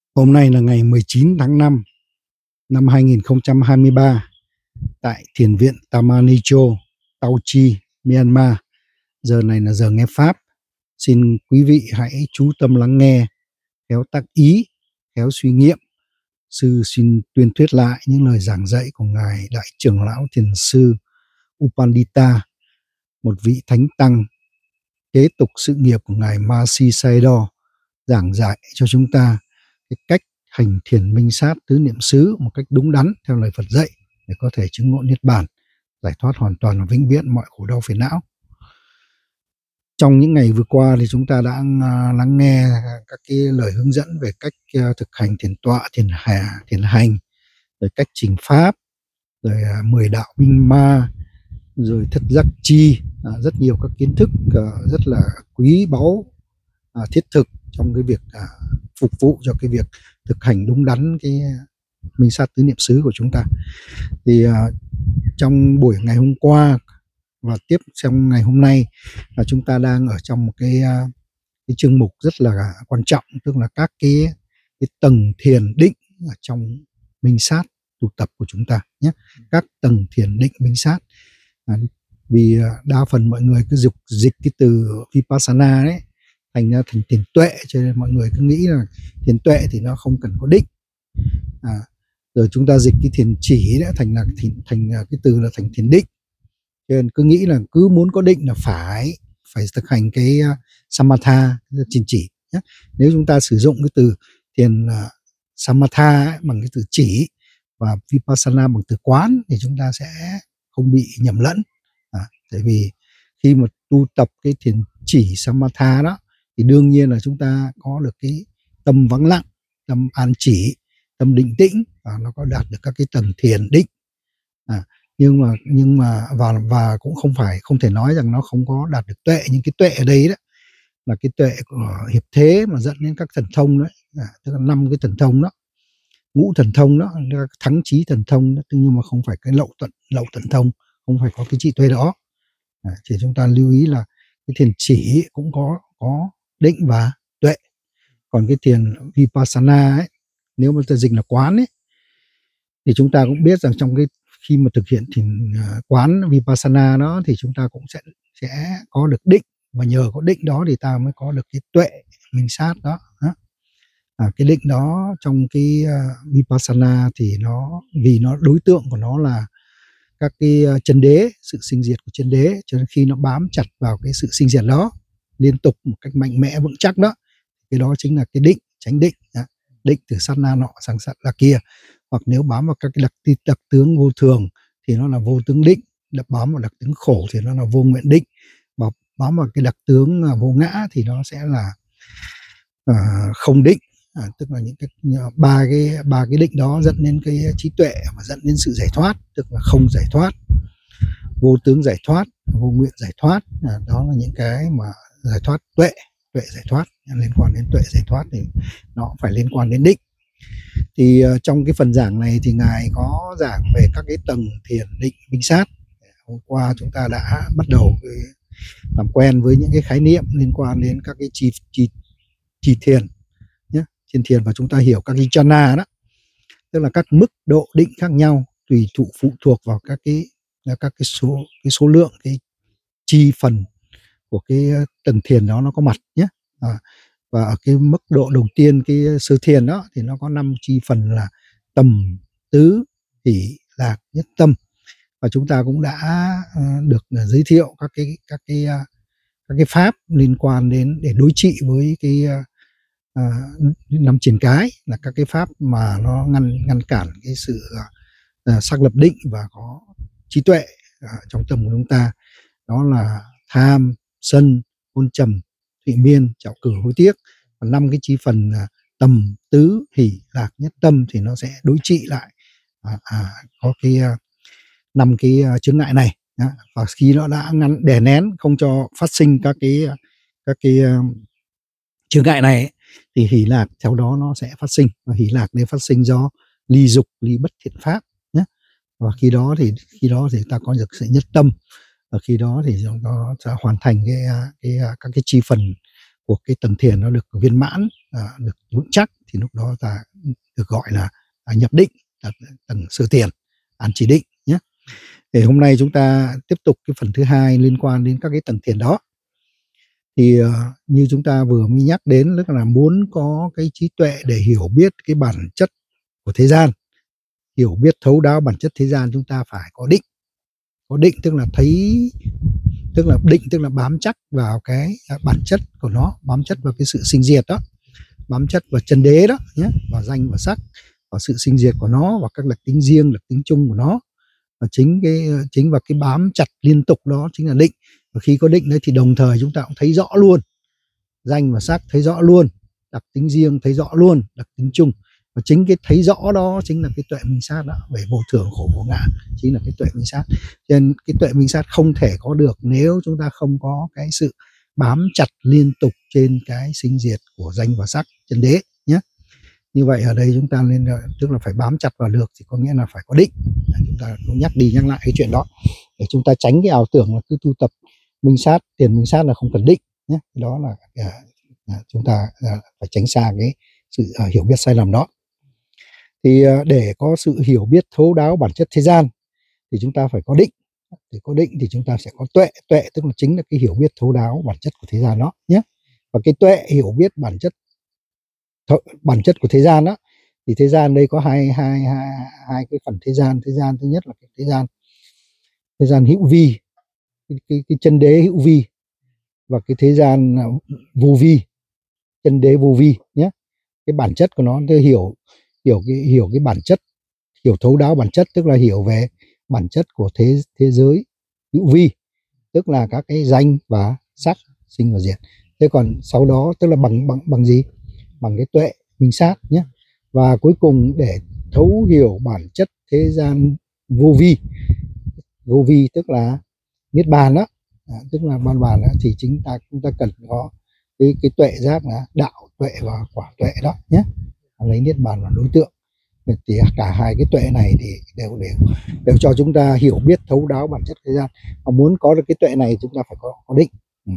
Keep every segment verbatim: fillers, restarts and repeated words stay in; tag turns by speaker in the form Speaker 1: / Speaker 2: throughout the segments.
Speaker 1: Hôm nay là ngày mười chín tháng năm năm hai nghìn không trăm hai mươi ba tại Thiền viện Tamanicho, Tao Chi, Myanmar. Giờ này là giờ nghe Pháp. Xin quý vị hãy chú tâm lắng nghe, khéo tác ý, khéo suy nghiệm. Sư xin tuyên thuyết lại những lời giảng dạy của Ngài Đại trưởng lão Thiền sư Upandita, một vị thánh tăng kế tục sự nghiệp của Ngài Mahasi Sayadaw, giảng dạy cho chúng ta cái cách hành thiền minh sát tứ niệm xứ một cách đúng đắn theo lời Phật dạy để có thể chứng ngộ niết bàn, giải thoát hoàn toàn và vĩnh viễn mọi khổ đau phiền não. Trong những ngày vừa qua thì chúng ta đã lắng nghe các cái lời hướng dẫn về cách thực hành thiền tọa, thiền hà, thiền hành, rồi cách trình pháp, rồi mười đạo minh ma, rồi thất giác chi, rất nhiều các kiến thức rất là quý báu, thiết thực trong cái việc phục vụ cho cái việc thực hành đúng đắn cái minh sát tứ niệm xứ của chúng ta. Thì trong buổi ngày hôm qua và tiếp trong ngày hôm nay là chúng ta đang ở trong một cái cái chương mục rất là quan trọng, tức là các cái cái tầng thiền định ở trong minh sát tu tập của chúng ta nhé. Các tầng thiền định minh sát. À, vì đa phần mọi người cứ dục dịch cái từ vipassana đấy thành ra thành thiền tuệ, cho nên mọi người cứ nghĩ là thiền tuệ thì nó không cần có định. À, rồi chúng ta dịch cái thiền chỉ đã thành là thiền, thành cái từ là thành thiền định, cho nên cứ nghĩ là cứ muốn có định là phải phải thực hành cái uh, samatha, thiền chỉ nhé. Nếu chúng ta sử dụng cái từ thiền uh, samatha ấy, bằng cái từ chỉ và vipassana bằng từ quán thì chúng ta sẽ không bị nhầm lẫn. À, tại vì khi mà tu tập cái thiền chỉ samatha đó thì đương nhiên là chúng ta có được cái tâm vắng lặng, tâm an chỉ, tâm định tĩnh, và nó có đạt được các cái tầng thiền định. À, nhưng mà nhưng mà và và cũng không phải không thể nói rằng nó không có đạt được tuệ, nhưng cái tuệ ở đây đó là cái tuệ của hiệp thế mà dẫn đến các thần thông đấy, à, tức là năm cái thần thông đó, ngũ thần thông đó, thắng trí thần thông đó, nhưng mà không phải cái lậu tận lậu tận thông, không phải có cái trí tuệ đó. À, chỉ chúng ta lưu ý là cái thiền chỉ cũng có có định và tuệ. Còn cái thiền vipassana ấy, nếu mà ta dịch là quán ấy, thì chúng ta cũng biết rằng trong cái khi mà thực hiện thiền quán vipassana đó thì chúng ta cũng sẽ sẽ có được định, và nhờ có định đó thì ta mới có được cái tuệ minh sát đó. À, cái định đó trong cái uh, vipassana thì nó vì nó đối tượng của nó là các cái uh, chân đế, sự sinh diệt của chân đế, cho nên khi nó bám chặt vào cái sự sinh diệt đó liên tục một cách mạnh mẽ vững chắc đó, cái đó chính là cái định, chánh định. Đó. Định từ sát na nọ sang sát na kia. Hoặc nếu bám vào các cái đặc, đặc tướng vô thường thì nó là vô tướng định, bám vào đặc tướng khổ thì nó là vô nguyện định, và bám vào cái đặc tướng vô ngã thì nó sẽ là uh, không định. À, tức là những cái ba cái ba cái định đó dẫn đến cái trí tuệ và dẫn đến sự giải thoát, tức là không giải thoát, vô tướng giải thoát, vô nguyện giải thoát. À, đó là những cái mà giải thoát tuệ, tuệ giải thoát, liên quan đến tuệ giải thoát thì nó cũng phải liên quan đến định. Thì uh, trong cái phần giảng này thì Ngài có giảng về các cái tầng thiền định minh sát. Hôm qua chúng ta đã bắt đầu cái, làm quen với những cái khái niệm liên quan đến các cái chi chi chi thiền nhé, trên thiền, và chúng ta hiểu các cái jhana đó, tức là các mức độ định khác nhau tùy thụ phụ thuộc vào các cái các cái số cái số lượng cái chi phần của cái tầng thiền đó nó có mặt nhé. À, và ở cái mức độ đầu tiên, cái sơ thiền đó thì nó có năm chi phần là tầm, tứ, hỷ, lạc, nhất tâm, và chúng ta cũng đã uh, được uh, giới thiệu các cái các cái uh, các cái pháp liên quan đến để đối trị với cái uh, uh, năm triển cái, là các cái pháp mà nó ngăn ngăn cản cái sự uh, xác lập định và có trí tuệ uh, trong tâm của chúng ta. Đó là tham, sân, hôn trầm, thụy miên, trạo cử, hối tiếc. Và năm cái chi phần uh, tầm, tứ, hỷ, lạc, nhất tâm thì nó sẽ đối trị lại à, à, có cái uh, năm cái uh, chướng ngại này. Đó. Và khi nó đã ngăn đè nén không cho phát sinh các cái các cái uh, chướng ngại này ấy, thì hỷ lạc theo đó nó sẽ phát sinh, và hỷ lạc nên phát sinh do ly dục, ly bất thiện pháp nhé. Và khi đó thì khi đó thì ta có được sự nhất tâm, và khi đó thì nó sẽ hoàn thành cái, cái các cái chi phần của cái tầng thiền nó được viên mãn, à, được vững chắc thì lúc đó ta được gọi là, là nhập định, là tầng sơ tiền, an chỉ định nhé. Thì hôm nay chúng ta tiếp tục cái phần thứ hai liên quan đến các cái tầng thiền đó. Thì uh, như chúng ta vừa mới nhắc đến, tức là muốn có cái trí tuệ để hiểu biết cái bản chất của thế gian, hiểu biết thấu đáo bản chất thế gian, chúng ta phải có định. Có định tức là thấy, tức là định tức là bám chắc vào cái bản chất của nó, bám chất vào cái sự sinh diệt đó, bám chất vào chân đế đó nhé, vào danh và sắc, vào sự sinh diệt của nó, vào các đặc tính riêng, đặc tính chung của nó. Và chính cái chính vào cái bám chặt liên tục đó chính là định. Và khi có định đấy thì đồng thời chúng ta cũng thấy rõ luôn danh và sắc, thấy rõ luôn đặc tính riêng, thấy rõ luôn đặc tính chung. Và chính cái thấy rõ đó chính là cái tuệ minh sát đó, về vô thường khổ vô ngã, chính là cái tuệ minh sát. Cho nên cái tuệ minh sát không thể có được nếu chúng ta không có cái sự bám chặt liên tục trên cái sinh diệt của danh và sắc chân đế nhé. Như vậy ở đây chúng ta nên, tức là phải bám chặt vào được thì có nghĩa là phải có định. Chúng ta cũng nhắc đi nhắc lại cái chuyện đó để chúng ta tránh cái ảo tưởng là cứ tu tập minh sát, tiền minh sát là không cần định nhé. Đó là à, chúng ta à, phải tránh xa cái sự à, hiểu biết sai lầm đó. Thì à, để có sự hiểu biết thấu đáo bản chất thế gian thì chúng ta phải có định. Để có định thì chúng ta sẽ có tuệ. Tuệ tức là chính là cái hiểu biết thấu đáo bản chất của thế gian đó nhé. Và cái tuệ hiểu biết bản chất bản chất của thế gian đó, thì thế gian đây có hai hai hai hai cái phần thế gian. Thế gian thứ nhất là cái thế gian thế gian hữu vi, cái, cái, cái chân đế hữu vi, và cái thế gian vô vi, chân đế vô vi nhé. Cái bản chất của nó, tôi hiểu hiểu cái hiểu cái bản chất, hiểu thấu đáo bản chất tức là hiểu về bản chất của thế thế giới hữu vi, tức là các cái danh và sắc sinh và diệt. Thế còn sau đó tức là bằng bằng bằng gì? Bằng cái tuệ minh sát nhé. Và cuối cùng để thấu hiểu bản chất thế gian vô vi, vô vi tức là niết bàn đó, à, tức là ban bàn đó, thì chính ta chúng ta cần có cái cái tuệ giác là đạo tuệ và quả tuệ đó nhé. Lấy niết bàn là đối tượng. Thì cả hai cái tuệ này thì đều đều đều cho chúng ta hiểu biết thấu đáo bản chất thế gian. Mà muốn có được cái tuệ này chúng ta phải có, có định.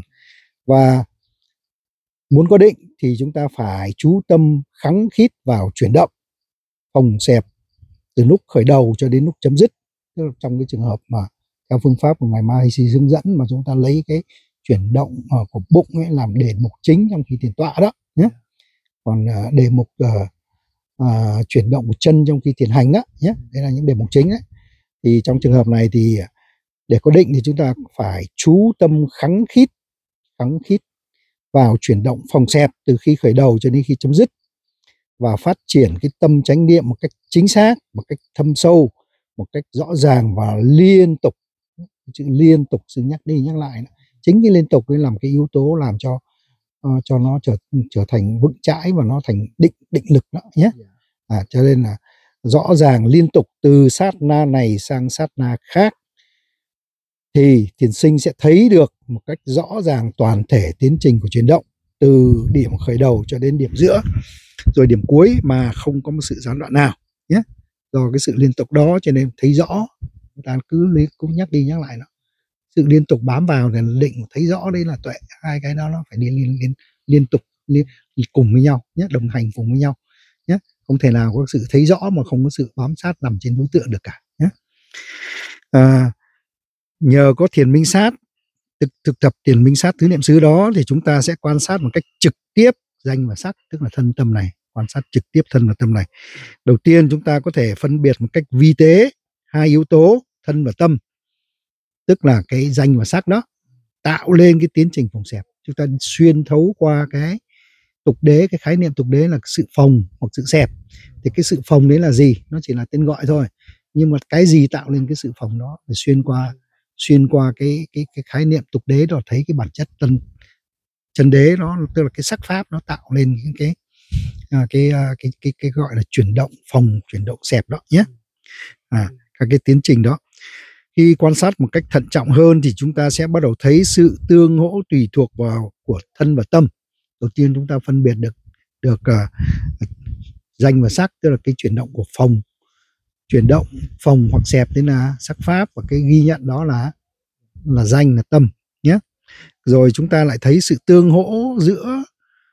Speaker 1: Và muốn có định thì chúng ta phải chú tâm khắng khít vào chuyển động, phòng xẹp từ lúc khởi đầu cho đến lúc chấm dứt. Tức là trong cái trường hợp mà theo phương pháp của ngài Maharishi hướng dẫn mà chúng ta lấy cái chuyển động của bụng ấy làm đề mục chính trong khi thiền tọa đó nhé. Còn uh, đề mục uh, uh, chuyển động của chân trong khi thiền hành đó nhé. Đây là những đề mục chính đấy. Thì trong trường hợp này thì để có định thì chúng ta phải chú tâm khắng khít khắng khít vào chuyển động phòng xẹp từ khi khởi đầu cho đến khi chấm dứt, và phát triển cái tâm chánh niệm một cách chính xác, một cách thâm sâu, một cách rõ ràng và liên tục. Chữ liên tục sự nhắc đi nhắc lại, chính cái liên tục ấy làm cái yếu tố làm cho uh, cho nó trở trở thành vững chãi và nó thành định định lực đó nhé. À, cho nên là rõ ràng liên tục từ sát na này sang sát na khác thì thiền sinh sẽ thấy được một cách rõ ràng toàn thể tiến trình của chuyển động từ điểm khởi đầu cho đến điểm giữa rồi điểm cuối mà không có một sự gián đoạn nào nhé. Do cái sự liên tục đó cho nên thấy rõ, người ta cứ cũng nhắc đi nhắc lại nó, sự liên tục bám vào để định thấy rõ đây là tuệ. Hai cái đó nó phải liên liên liên, liên tục liên, cùng với nhau nhé, đồng hành cùng với nhau nhé. Không thể nào có sự thấy rõ mà không có sự bám sát nằm trên đối tượng được cả nhé. À, nhờ có thiền minh sát, thực, thực tập thiền minh sát tứ niệm xứ đó thì chúng ta sẽ quan sát một cách trực tiếp danh và sắc, tức là thân tâm này, quan sát trực tiếp thân và tâm này. Đầu tiên chúng ta có thể phân biệt một cách vi tế hai yếu tố thân và tâm, tức là cái danh và sắc đó tạo lên cái tiến trình phòng xẹp. Chúng ta xuyên thấu qua cái tục đế, cái khái niệm tục đế là sự phòng hoặc sự xẹp. Thì cái sự phòng đấy là gì? Nó chỉ là tên gọi thôi. Nhưng mà cái gì tạo lên cái sự phòng đó? Để xuyên qua xuyên qua cái cái cái khái niệm tục đế đó, thấy cái bản chất tân chân đế đó, tức là cái sắc pháp nó tạo lên những cái à, cái, cái cái cái cái gọi là chuyển động phòng, chuyển động xẹp đó nhé. À, các cái tiến trình đó. Khi quan sát một cách thận trọng hơn thì chúng ta sẽ bắt đầu thấy sự tương hỗ tùy thuộc vào của thân và tâm. Đầu tiên chúng ta phân biệt được được uh, danh và sắc, tức là cái chuyển động của phòng, chuyển động phòng hoặc xẹp đấy là sắc pháp, và cái ghi nhận đó là là danh, là tâm nhé. Rồi chúng ta lại thấy sự tương hỗ giữa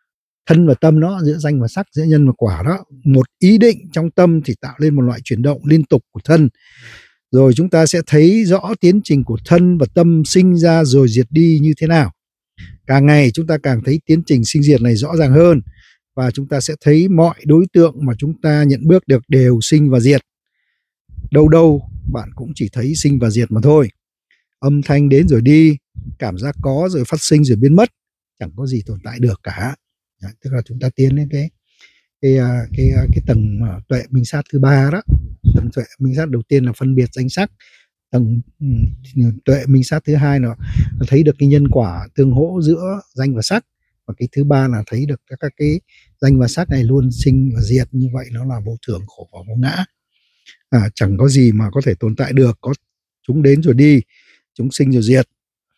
Speaker 1: thân và tâm đó, giữa danh và sắc, giữa nhân và quả đó. Một ý định trong tâm thì tạo lên một loại chuyển động liên tục của thân. Rồi chúng ta sẽ thấy rõ tiến trình của thân và tâm sinh ra rồi diệt đi như thế nào. Càng ngày chúng ta càng thấy tiến trình sinh diệt này rõ ràng hơn, và chúng ta sẽ thấy mọi đối tượng mà chúng ta nhận bước được đều sinh và diệt. Đâu đâu bạn cũng chỉ thấy sinh và diệt mà thôi. Âm thanh đến rồi đi, cảm giác có rồi phát sinh rồi biến mất, chẳng có gì tồn tại được cả. Đấy, tức là chúng ta tiến đến cái cái cái cái, cái tầng tuệ minh sát thứ ba đó. Tầng tuệ minh sát đầu tiên là phân biệt danh sắc. Tầng tuệ minh sát thứ hai là thấy được cái nhân quả tương hỗ giữa danh và sắc, và cái thứ ba là thấy được các cái danh và sắc này luôn sinh và diệt. Như vậy nó là vô thường, khổ và vô ngã. À, chẳng có gì mà có thể tồn tại được, có chúng đến rồi đi, chúng sinh rồi diệt.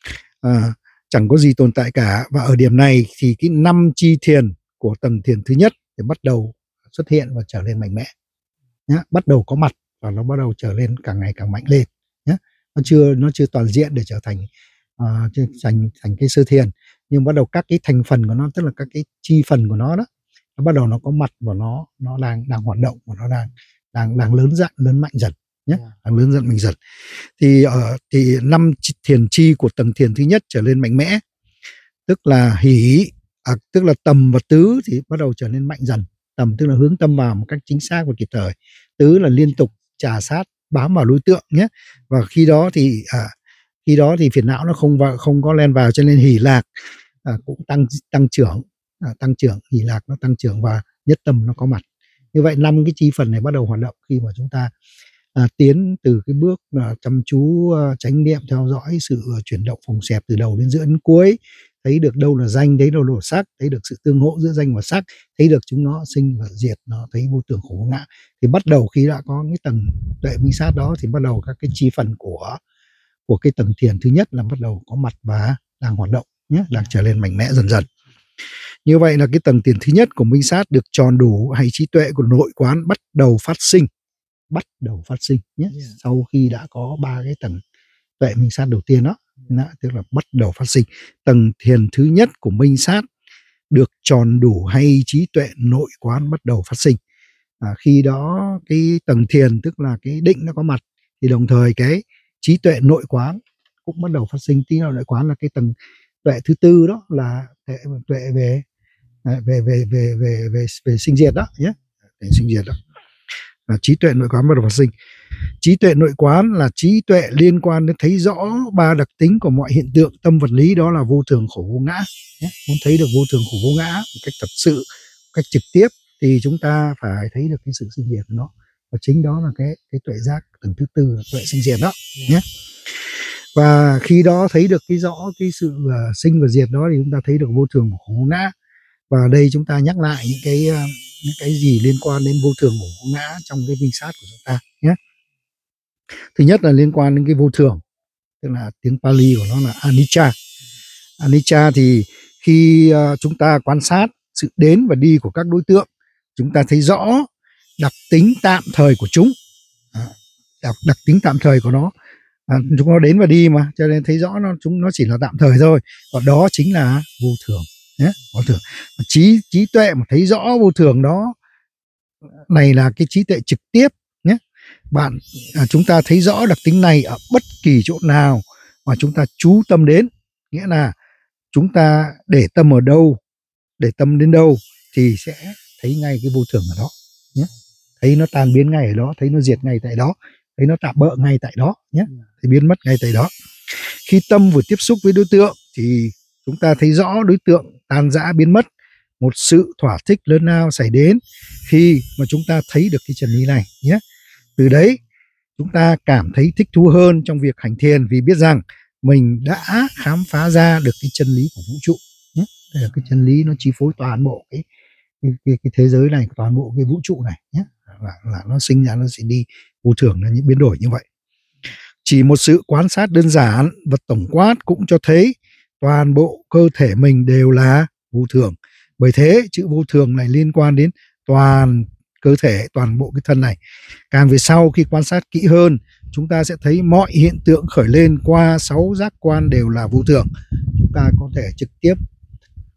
Speaker 1: À, chẳng có gì tồn tại cả. Và ở điểm này thì cái năm chi thiền của tầng thiền thứ nhất thì bắt đầu xuất hiện và trở nên mạnh mẽ nhá, bắt đầu có mặt và nó bắt đầu trở lên càng ngày càng mạnh lên nhé. Nó chưa nó chưa toàn diện để trở thành uh, thành thành cái sơ thiền, nhưng bắt đầu các cái thành phần của nó, tức là các cái chi phần của nó đó, nó bắt đầu nó có mặt và nó nó đang đang hoạt động và nó đang đang đang lớn dần, lớn mạnh dần nhé, đang lớn dần mạnh dần. Thì ở uh, thì năm thiền chi của tầng thiền thứ nhất trở lên mạnh mẽ, tức là hỷ, à, tức là tầm và tứ thì bắt đầu trở nên mạnh dần. Tầm tức là hướng tâm vào một cách chính xác và kịp thời. Tứ là liên tục trà sát bám vào đối tượng nhé. Và khi đó thì à, khi đó thì phiền não nó không vào, không có len vào, cho nên hỷ lạc à, cũng tăng tăng trưởng, à, tăng trưởng hỷ lạc nó tăng trưởng và nhất tâm nó có mặt. Như vậy năm cái chi phần này bắt đầu hoạt động khi mà chúng ta à, tiến từ cái bước à, chăm chú à, chánh niệm theo dõi sự à, chuyển động phồng xẹp từ đầu đến giữa đến cuối, thấy được đâu là danh, thấy đâu là sắc, thấy được sự tương hỗ giữa danh và sắc, thấy được chúng nó sinh và diệt, nó thấy vô thường khổ vô ngã. Thì bắt đầu khi đã có cái tầng tuệ minh sát đó thì bắt đầu các cái chi phần của của cái tầng thiền thứ nhất là bắt đầu có mặt và đang hoạt động nhé, đang trở lên mạnh mẽ dần dần. Như vậy là cái tầng thiền thứ nhất của minh sát được tròn đủ, hay trí tuệ của nội quán bắt đầu phát sinh, bắt đầu phát sinh nhé. Yeah. Sau khi đã có ba cái tầng tuệ minh sát đầu tiên đó, đó, tức là bắt đầu phát sinh. Tầng thiền thứ nhất của minh sát được tròn đủ, hay trí tuệ nội quán bắt đầu phát sinh. À, khi đó cái tầng thiền tức là cái định nó có mặt, thì đồng thời cái trí tuệ nội quán cũng bắt đầu phát sinh. Trí tuệ nội quán là cái tầng tuệ thứ tư đó, là tuệ, tuệ về, về về về về về về, về sinh diệt đó nhé, về sinh diệt đó. À, trí tuệ nội quán bắt đầu phát sinh. Trí tuệ nội quán là trí tuệ liên quan đến thấy rõ ba đặc tính của mọi hiện tượng tâm vật lý, đó là vô thường khổ vô ngã. Muốn thấy được vô thường khổ vô ngã một cách thật sự, một cách trực tiếp, thì chúng ta phải thấy được cái sự sinh diệt của nó, và chính đó là cái cái tuệ giác tầng thứ tư, là tuệ sinh diệt đó nhé. Và khi đó thấy được cái rõ cái sự uh, sinh và diệt đó, thì chúng ta thấy được vô thường khổ vô ngã. Và ở đây chúng ta nhắc lại những cái uh, những cái gì liên quan đến vô thường khổ vô ngã trong cái minh sát của chúng ta nhé. Thứ nhất là liên quan đến cái vô thường, tức là tiếng Pali của nó là anicca. Anicca thì khi uh, chúng ta quan sát sự đến và đi của các đối tượng, chúng ta thấy rõ đặc tính tạm thời của chúng, à, đặc, đặc tính tạm thời của nó. À, chúng nó đến và đi mà, cho nên thấy rõ nó chúng nó chỉ là tạm thời thôi, và đó chính là vô thường nhé, vô thường. Trí trí tuệ mà thấy rõ vô thường đó này là cái trí tuệ trực tiếp nhé. Bạn à, chúng ta thấy rõ đặc tính này ở bất kỳ chỗ nào mà chúng ta chú tâm đến, nghĩa là chúng ta để tâm ở đâu, để tâm đến đâu thì sẽ thấy ngay cái vô thường ở đó nhé, thấy nó tan biến ngay ở đó, thấy nó diệt ngay tại đó, thấy nó tạm bợ ngay tại đó nhé, thì biến mất ngay tại đó. Khi tâm vừa tiếp xúc với đối tượng thì chúng ta thấy rõ đối tượng tan rã biến mất, một sự thỏa thích lớn lao xảy đến khi mà chúng ta thấy được cái chân lý này nhé. Từ đấy chúng ta cảm thấy thích thú hơn trong việc hành thiền, vì biết rằng mình đã khám phá ra được cái chân lý của vũ trụ nhé. Đây là cái chân lý nó chi phối toàn bộ cái cái, cái, cái thế giới này, toàn bộ cái vũ trụ này nhé, là, là nó sinh ra nó sẽ đi, vô thường là những biến đổi như vậy. Chỉ một sự quan sát đơn giản và tổng quát cũng cho thấy toàn bộ cơ thể mình đều là vô thường. Bởi thế chữ vô thường này liên quan đến toàn cơ thể, toàn bộ cái thân này. Càng về sau khi quan sát kỹ hơn, chúng ta sẽ thấy mọi hiện tượng khởi lên qua sáu giác quan đều là vô thường. Chúng ta có thể trực tiếp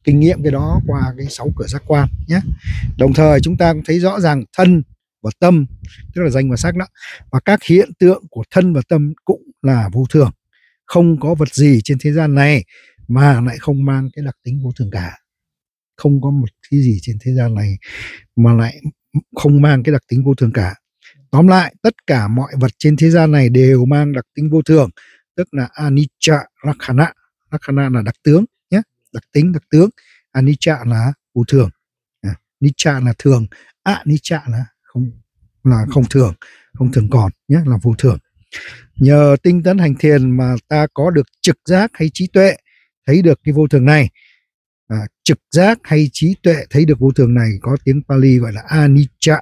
Speaker 1: kinh nghiệm cái đó qua cái sáu cửa giác quan nhé. Đồng thời chúng ta cũng thấy rõ ràng thân và tâm, tức là danh và sắc đó, và các hiện tượng của thân và tâm cũng là vô thường. Không có vật gì trên thế gian này mà lại không mang cái đặc tính vô thường cả. Không có một cái gì trên thế gian này mà lại không mang cái đặc tính vô thường cả. Tóm lại, tất cả mọi vật trên thế gian này đều mang đặc tính vô thường, tức là anicca lakkhana. Lakkhana là đặc tướng nhé, đặc tính, đặc tướng. Anicca là vô thường, à, nicca là thường, anicca là không, là không thường, không thường còn nhé, là vô thường. Nhờ tinh tấn hành thiền mà ta có được trực giác hay trí tuệ thấy được cái vô thường này. À, trực giác hay trí tuệ thấy được vô thường này có tiếng Pali gọi là anicca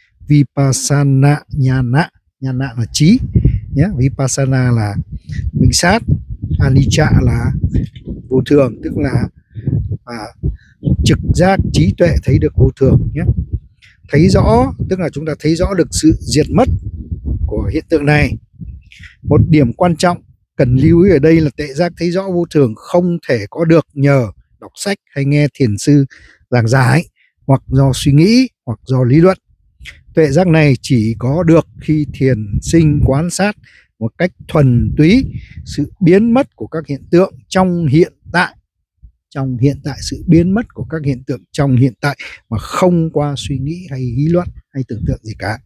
Speaker 1: vipassana nhana. Nhana là trí nhé, vipassana là minh sát, anicca là vô thường, tức là à, trực giác trí tuệ thấy được vô thường nhé. Thấy rõ tức là chúng ta thấy rõ được sự diệt mất của hiện tượng này. Một điểm quan trọng cần lưu ý ở đây là tuệ giác thấy rõ vô thường không thể có được nhờ đọc sách hay nghe thiền sư giảng giải, hoặc do suy nghĩ, hoặc do lý luận. Tuệ giác này chỉ có được khi thiền sinh quan sát một cách thuần túy sự biến mất của các hiện tượng trong hiện tại. Trong hiện tại, sự biến mất của các hiện tượng trong hiện tại mà không qua suy nghĩ hay lý luận hay tưởng tượng gì cả.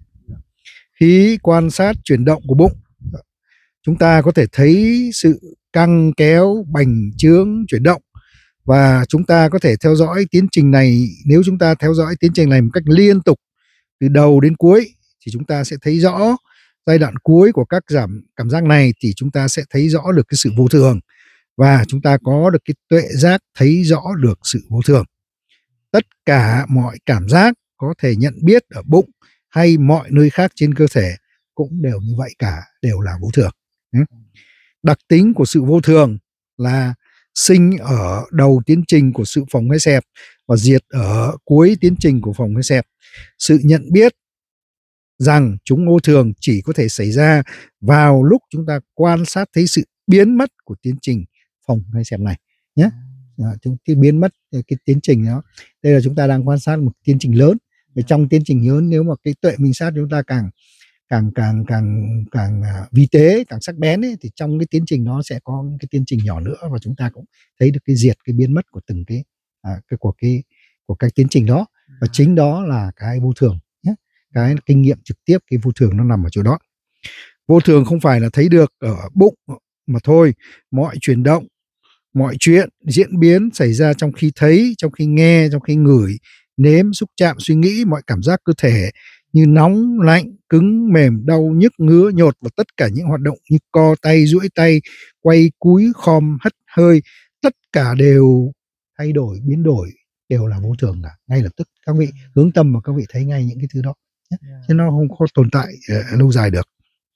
Speaker 1: Khi quan sát chuyển động của bụng, chúng ta có thể thấy sự căng kéo, bành trướng, chuyển động, và chúng ta có thể theo dõi tiến trình này. Nếu chúng ta theo dõi tiến trình này một cách liên tục từ đầu đến cuối thì chúng ta sẽ thấy rõ giai đoạn cuối của các giảm cảm giác này, thì chúng ta sẽ thấy rõ được cái sự vô thường, và chúng ta có được cái tuệ giác thấy rõ được sự vô thường. Tất cả mọi cảm giác có thể nhận biết ở bụng hay mọi nơi khác trên cơ thể cũng đều như vậy cả, đều là vô thường. Đặc tính của sự vô thường là sinh ở đầu tiến trình của sự phồng hay xẹp và diệt ở cuối tiến trình của phồng hay xẹp. Sự nhận biết rằng chúng vô thường chỉ có thể xảy ra vào lúc chúng ta quan sát thấy sự biến mất của tiến trình phồng hay xẹp này nhé. Chúng cái biến mất cái tiến trình đó, đây là chúng ta đang quan sát một tiến trình lớn. Và trong tiến trình lớn, nếu mà cái tuệ minh sát chúng ta càng càng càng càng càng vi tế, càng sắc bén ấy, thì trong cái tiến trình nó sẽ có cái tiến trình nhỏ nữa, và chúng ta cũng thấy được cái diệt, cái biến mất của từng cái, à, cái của cái của các tiến trình đó, và chính đó là cái vô thường nhé. Cái kinh nghiệm trực tiếp cái vô thường nó nằm ở chỗ đó. Vô thường không phải là thấy được ở bụng mà thôi. Mọi chuyển động, mọi chuyện diễn biến xảy ra trong khi thấy, trong khi nghe, trong khi ngửi, nếm, xúc chạm, suy nghĩ, mọi cảm giác cơ thể như nóng, lạnh, cứng, mềm, đau, nhức, ngứa, nhột, và tất cả những hoạt động như co tay, duỗi tay, quay, cúi, khom, hất hơi, tất cả đều thay đổi, biến đổi, đều là vô thường cả. Ngay lập tức các vị hướng tâm và các vị thấy ngay những cái thứ đó, chứ nó không có tồn tại uh, lâu dài được.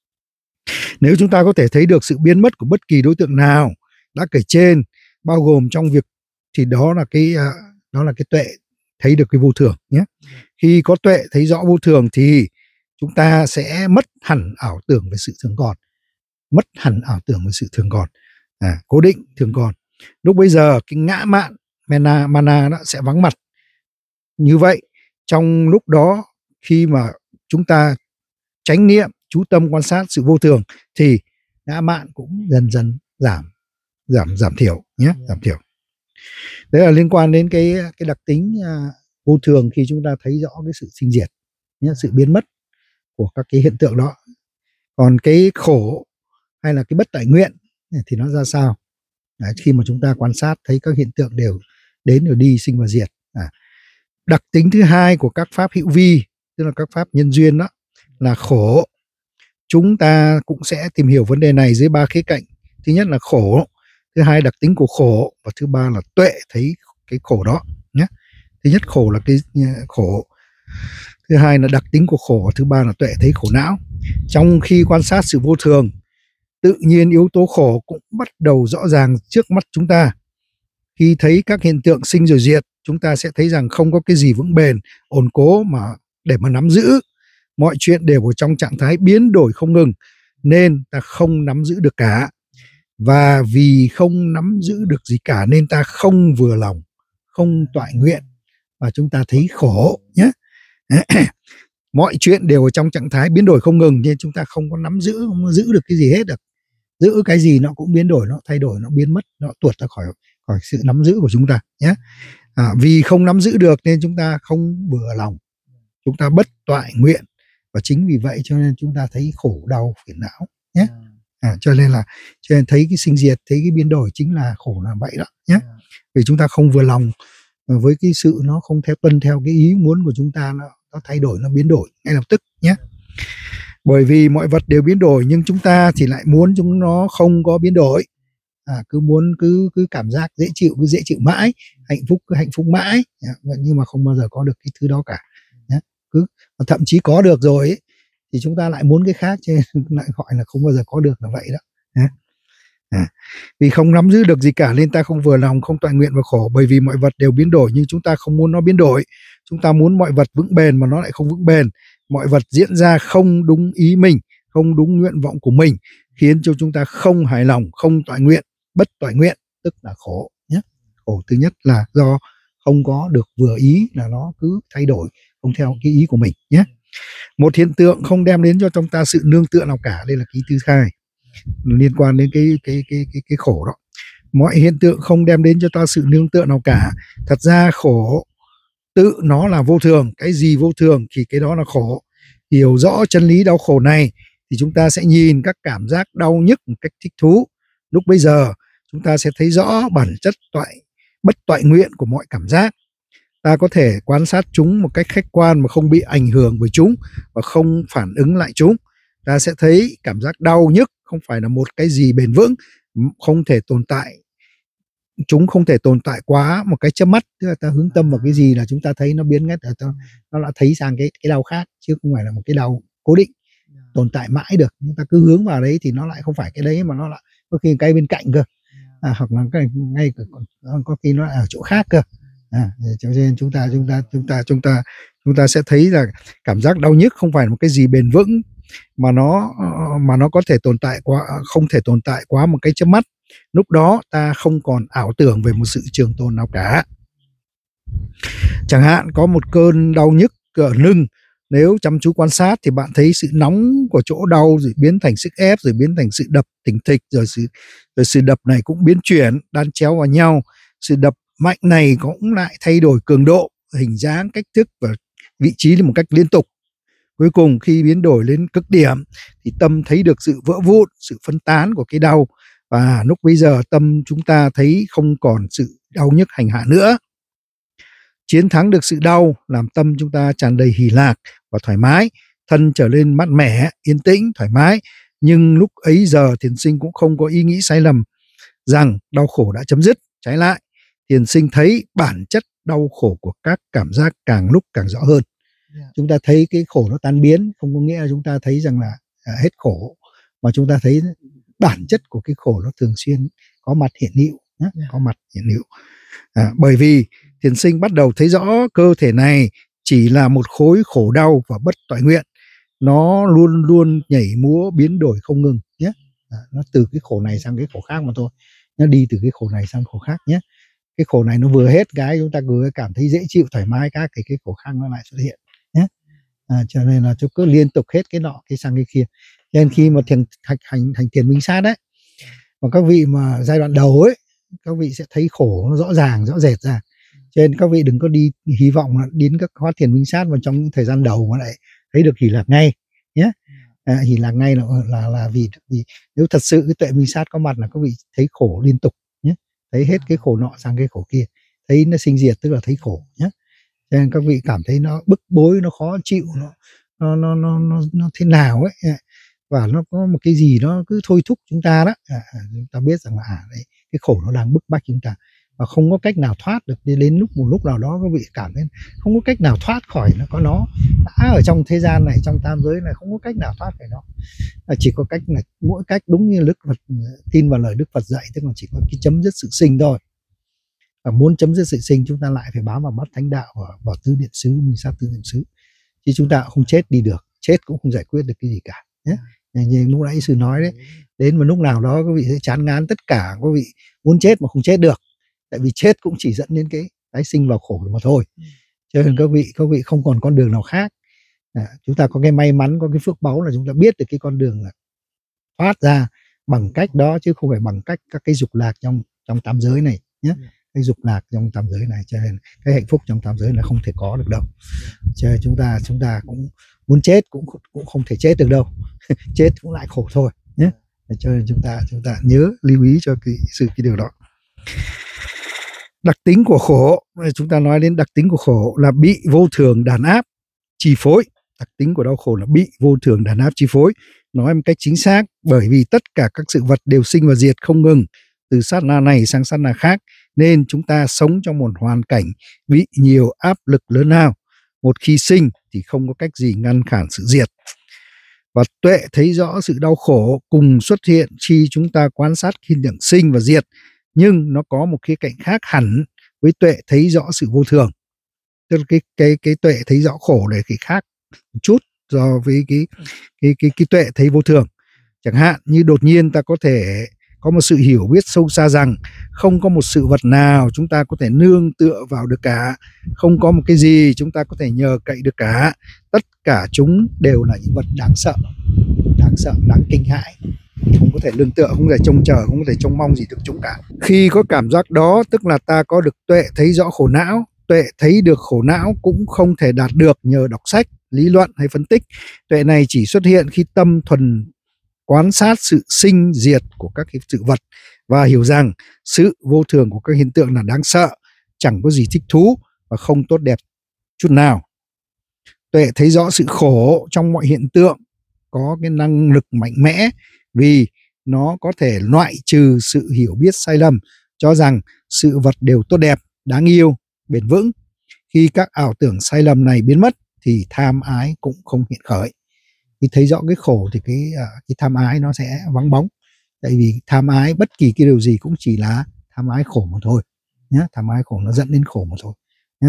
Speaker 1: Nếu chúng ta có thể thấy được sự biến mất của bất kỳ đối tượng nào đã kể trên, bao gồm trong việc, thì đó là cái uh, đó là cái tuệ thấy được cái vô thường nhé. Khi có tuệ thấy rõ vô thường thì chúng ta sẽ mất hẳn ảo tưởng về sự thường còn, mất hẳn ảo tưởng về sự thường còn, à, cố định thường còn. Lúc bây giờ cái ngã mạn mana mana nó sẽ vắng mặt. Như vậy trong lúc đó, khi mà chúng ta chánh niệm, chú tâm quan sát sự vô thường, thì ngã mạn cũng dần dần giảm giảm giảm thiểu nhé, giảm thiểu. Đấy là liên quan đến cái cái đặc tính uh, vô thường khi chúng ta thấy rõ cái sự sinh diệt nhé, sự biến mất của các cái hiện tượng đó. Còn cái khổ hay là cái bất tại nguyện thì nó ra sao? Đấy, khi mà chúng ta quan sát thấy các hiện tượng đều đến rồi đi, sinh và diệt. À, đặc tính thứ hai của các pháp hữu vi, tức là các pháp nhân duyên, đó là khổ. Chúng ta cũng sẽ tìm hiểu vấn đề này dưới ba khía cạnh. Thứ nhất là khổ, thứ hai đặc tính của khổ, và thứ ba là tuệ thấy cái khổ đó nhé. Thứ nhất khổ là cái khổ, thứ hai là đặc tính của khổ, và thứ ba là tuệ thấy khổ não. Trong khi quan sát sự vô thường, tự nhiên yếu tố khổ cũng bắt đầu rõ ràng trước mắt chúng ta. Khi thấy các hiện tượng sinh rồi diệt, chúng ta sẽ thấy rằng không có cái gì vững bền, ổn cố mà để mà nắm giữ. Mọi chuyện đều ở trong trạng thái biến đổi không ngừng, nên ta không nắm giữ được cả. Và vì không nắm giữ được gì cả nên ta không vừa lòng, không toại nguyện, và chúng ta thấy khổ nhé. Mọi chuyện đều ở trong trạng thái biến đổi không ngừng, nên chúng ta không có nắm giữ, không có giữ được cái gì hết được. Giữ cái gì nó cũng biến đổi, nó thay đổi, nó biến mất, nó tuột ra khỏi khỏi sự nắm giữ của chúng ta nhé. À, vì không nắm giữ được nên chúng ta không vừa lòng, chúng ta bất toại nguyện, và chính vì vậy cho nên chúng ta thấy khổ đau phiền não nhé. À, cho nên là cho nên thấy cái sinh diệt, thấy cái biến đổi chính là khổ là vậy đó nhé. Vì chúng ta không vừa lòng với cái sự nó không theo tuân theo cái ý muốn của chúng ta, nó, nó thay đổi, nó biến đổi ngay lập tức nhé. Bởi vì mọi vật đều biến đổi, nhưng chúng ta thì lại muốn chúng nó không có biến đổi. À, cứ muốn cứ cứ cảm giác dễ chịu, cứ dễ chịu mãi, hạnh phúc cứ hạnh phúc mãi, nhưng mà không bao giờ có được cái thứ đó cả nhé. Cứ thậm chí có được rồi ấy, thì chúng ta lại muốn cái khác, cho nên lại gọi là không bao giờ có được, là vậy đó nhé. À, vì không nắm giữ được gì cả nên ta không vừa lòng, không toại nguyện và khổ. Bởi vì mọi vật đều biến đổi nhưng chúng ta không muốn nó biến đổi. Chúng ta muốn mọi vật vững bền mà nó lại không vững bền. Mọi vật diễn ra không đúng ý mình, không đúng nguyện vọng của mình, khiến cho chúng ta không hài lòng, không toại nguyện, bất toại nguyện, tức là khổ nhé. Khổ thứ nhất là do không có được vừa ý, là nó cứ thay đổi, không theo cái ý của mình nhé. Một hiện tượng không đem đến cho chúng ta sự nương tựa nào cả. Đây là ký thứ hai liên quan đến cái cái cái cái cái khổ đó. Mọi hiện tượng không đem đến cho ta sự nương tựa nào cả. Thật ra khổ tự nó là vô thường, cái gì vô thường thì cái đó là khổ. Hiểu rõ chân lý đau khổ này thì chúng ta sẽ nhìn các cảm giác đau nhức một cách thích thú. Lúc bây giờ chúng ta sẽ thấy rõ bản chất toại bất toại nguyện của mọi cảm giác. Ta có thể quan sát chúng một cách khách quan mà không bị ảnh hưởng bởi chúng và không phản ứng lại chúng. Ta sẽ thấy cảm giác đau nhức không phải là một cái gì bền vững, không thể tồn tại. Chúng không thể tồn tại quá một cái chớp mắt. Tức là ta hướng tâm vào cái gì là chúng ta thấy nó biến mất, nó đã thấy sang cái cái đau khác, chứ không phải là một cái đau cố định tồn tại mãi được. Chúng ta cứ hướng vào đấy thì nó lại không phải cái đấy, mà nó lại có khi cái bên cạnh cơ, à, hoặc là cái ngay có khi nó ở chỗ khác cơ. À, cho nên chúng ta chúng ta chúng ta chúng ta chúng ta sẽ thấy là cảm giác đau nhức không phải một cái gì bền vững, mà nó mà nó có thể tồn tại quá, không thể tồn tại quá một cái chớp mắt. Lúc đó ta không còn ảo tưởng về một sự trường tồn nào cả. Chẳng hạn có một cơn đau nhức ở lưng, nếu chăm chú quan sát thì bạn thấy sự nóng của chỗ đau rồi biến thành sức ép, rồi biến thành sự đập thình thịch, rồi sự rồi sự đập này cũng biến chuyển đan chéo vào nhau. Sự đập mạnh này cũng lại thay đổi cường độ, hình dáng, cách thức và vị trí một cách liên tục. Cuối cùng khi biến đổi lên cực điểm thì tâm thấy được sự vỡ vụn, sự phân tán của cái đau, và lúc bây giờ tâm chúng ta thấy không còn sự đau nhức hành hạ nữa. Chiến thắng được sự đau làm tâm chúng ta tràn đầy hỷ lạc và thoải mái, thân trở nên mát mẻ, yên tĩnh, thoải mái. Nhưng lúc ấy giờ thiền sinh cũng không có ý nghĩ sai lầm rằng đau khổ đã chấm dứt. Trái lại, thiền sinh thấy bản chất đau khổ của các cảm giác càng lúc càng rõ hơn. Yeah. Chúng ta thấy cái khổ nó tan biến, không có nghĩa là chúng ta thấy rằng là à, hết khổ, mà chúng ta thấy bản chất của cái khổ nó thường xuyên có mặt hiện hữu, yeah. có mặt hiện hữu. À, bởi vì thiền sinh bắt đầu thấy rõ cơ thể này chỉ là một khối khổ đau và bất toại nguyện, nó luôn luôn nhảy múa biến đổi không ngừng nhé. À, nó từ cái khổ này sang cái khổ khác mà thôi, nó đi từ cái khổ này sang khổ khác nhé. Cái khổ này nó vừa hết cái chúng ta vừa cảm thấy dễ chịu thoải mái các cái cái khổ khác nó lại xuất hiện nhé. À, cho nên là chúng cứ liên tục hết cái nọ cái sang cái kia. Nên khi mà thiền hành hành, hành thiền minh sát đấy, và các vị mà giai đoạn đầu ấy, các vị sẽ thấy khổ nó rõ ràng rõ rệt ra. Cho nên các vị đừng có đi hy vọng là đến các khóa thiền minh sát mà trong những thời gian đầu mà lại thấy được hỷ lạc ngay nhé. À, hỷ lạc ngay là là là vì, vì nếu thật sự cái tuệ minh sát có mặt là các vị thấy khổ liên tục nhé, thấy hết cái khổ nọ sang cái khổ kia, thấy nó sinh diệt tức là thấy khổ nhé. Cho nên các vị cảm thấy nó bức bối, nó khó chịu, nó nó nó nó nó, nó thế nào ấy, và nó có một cái gì nó cứ thôi thúc chúng ta đó. À, chúng ta biết rằng là à, đấy, cái khổ nó đang bức bách chúng ta và không có cách nào thoát được. Đến lúc một lúc nào đó các vị cảm thấy không có cách nào thoát khỏi nó, có nó đã ở trong thế gian này, trong tam giới này, không có cách nào thoát khỏi nó. À, chỉ có cách là mỗi cách đúng như Đức Phật tin vào lời Đức Phật dạy, tức là chỉ có cái chấm dứt sự sinh thôi. Và muốn chấm dứt sự sinh chúng ta lại phải bám vào bát thánh đạo và vào tứ niệm xứ, minh sát tứ niệm xứ, chứ chúng ta không chết đi được, chết cũng không giải quyết được cái gì cả nhé. Như lúc nãy sư nói đấy, đến một lúc nào đó quý vị sẽ chán ngán tất cả, quý vị muốn chết mà không chết được, tại vì chết cũng chỉ dẫn đến cái tái sinh vào khổ mà thôi. Cho nên các vị các vị không còn con đường nào khác. À, chúng ta có cái may mắn, có cái phước báu là chúng ta biết được cái con đường là thoát ra bằng cách đó, chứ không phải bằng cách các cái dục lạc trong trong tam giới này nhé. Cái dục lạc trong tam giới này, cho nên cái hạnh phúc trong tam giới là không thể có được đâu. Cho nên chúng ta chúng ta cũng muốn chết cũng cũng không thể chết được đâu. Chết cũng lại khổ thôi nhé. Cho nên chúng ta chúng ta nhớ lưu ý cho cái sự cái điều đó. Đặc tính của khổ, chúng ta nói đến đặc tính của khổ là bị vô thường đàn áp chi phối. Đặc tính của đau khổ là bị vô thường đàn áp chi phối. Nói một cách chính xác, bởi vì tất cả các sự vật đều sinh và diệt không ngừng, từ sát na này sang sát na khác, nên chúng ta sống trong một hoàn cảnh bị nhiều áp lực lớn lao. Một khi sinh thì không có cách gì ngăn cản sự diệt. Và tuệ thấy rõ sự đau khổ cùng xuất hiện khi chúng ta quan sát hiện tượng sinh và diệt, nhưng nó có một khía cạnh khác hẳn với tuệ thấy rõ sự vô thường. Tức là cái cái cái tuệ thấy rõ khổ này cái khác một chút so với cái cái cái cái tuệ thấy vô thường. Chẳng hạn như đột nhiên ta có thể có một sự hiểu biết sâu xa rằng không có một sự vật nào chúng ta có thể nương tựa vào được cả, không có một cái gì chúng ta có thể nhờ cậy được cả. Tất cả chúng đều là những vật đáng sợ, đáng sợ, đáng kinh hãi, không có thể lương tựa, không thể trông chờ, không có thể trông mong gì được chúng cả. Khi có cảm giác đó, tức là ta có được tuệ thấy rõ khổ não. Tuệ thấy được khổ não cũng không thể đạt được nhờ đọc sách, lý luận hay phân tích. Tuệ này chỉ xuất hiện khi tâm thuần quan sát sự sinh diệt của các sự vật và hiểu rằng sự vô thường của các hiện tượng là đáng sợ, chẳng có gì thích thú và không tốt đẹp chút nào. Tuệ thấy rõ sự khổ trong mọi hiện tượng có cái năng lực mạnh mẽ, vì nó có thể loại trừ sự hiểu biết sai lầm, cho rằng sự vật đều tốt đẹp, đáng yêu, bền vững. Khi các ảo tưởng sai lầm này biến mất thì tham ái cũng không hiện khởi. Khi thấy rõ cái khổ thì cái, cái tham ái nó sẽ vắng bóng. Tại vì tham ái bất kỳ cái điều gì cũng chỉ là tham ái khổ mà thôi nhé. Tham ái khổ nó dẫn đến khổ mà thôi nhé.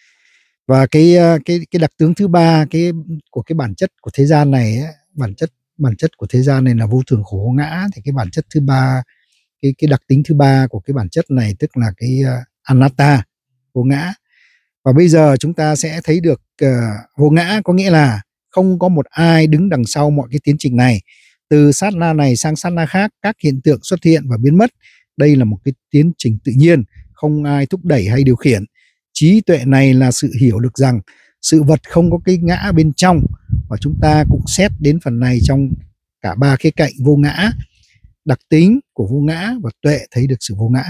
Speaker 1: Và cái cái cái đặc tướng thứ ba cái của cái bản chất của thế gian này ấy, bản chất bản chất của thế gian này là vô thường khổ ngã, thì cái bản chất thứ ba, cái cái đặc tính thứ ba của cái bản chất này tức là cái uh, anatta, vô ngã. Và bây giờ chúng ta sẽ thấy được uh, vô ngã có nghĩa là không có một ai đứng đằng sau mọi cái tiến trình này. Từ sát na này sang sát na khác, các hiện tượng xuất hiện và biến mất. Đây là một cái tiến trình tự nhiên, không ai thúc đẩy hay điều khiển. Trí tuệ này là sự hiểu được rằng sự vật không có cái ngã bên trong, và chúng ta cũng xét đến phần này trong cả ba khía cạnh vô ngã, đặc tính của vô ngã và tuệ thấy được sự vô ngã.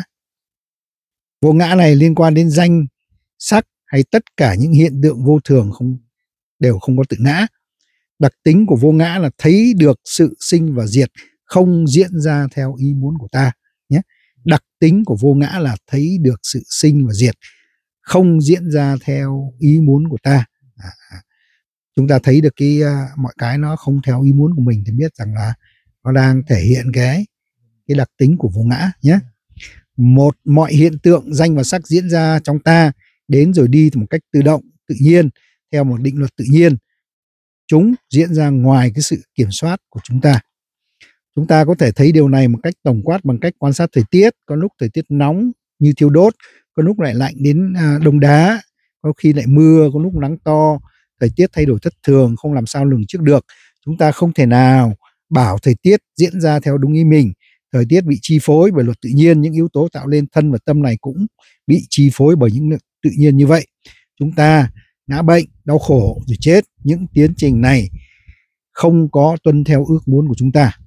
Speaker 1: Vô ngã này liên quan đến danh, sắc hay tất cả những hiện tượng vô thường không đều không có tự ngã. Đặc tính của vô ngã là thấy được sự sinh và diệt không diễn ra theo ý muốn của ta nhé. Đặc tính của vô ngã là thấy được sự sinh và diệt không diễn ra theo ý muốn của ta. À, chúng ta thấy được cái uh, mọi cái nó không theo ý muốn của mình thì biết rằng là nó đang thể hiện cái cái đặc tính của vô ngã nhé. Một mọi hiện tượng danh và sắc diễn ra trong ta đến rồi đi một cách tự động, tự nhiên theo một định luật tự nhiên. Chúng diễn ra ngoài cái sự kiểm soát của chúng ta. Chúng ta có thể thấy điều này một cách tổng quát bằng cách quan sát thời tiết. Có lúc thời tiết nóng như thiêu đốt, có lúc lại lạnh đến uh, đông đá, có khi lại mưa, có lúc nắng to. Thời tiết thay đổi thất thường, không làm sao lường trước được. Chúng ta không thể nào bảo thời tiết diễn ra theo đúng ý mình. Thời tiết bị chi phối bởi luật tự nhiên, những yếu tố tạo nên thân và tâm này cũng bị chi phối bởi những luật tự nhiên như vậy. Chúng ta ngã bệnh, đau khổ rồi chết, những tiến trình này không có tuân theo ước muốn của chúng ta.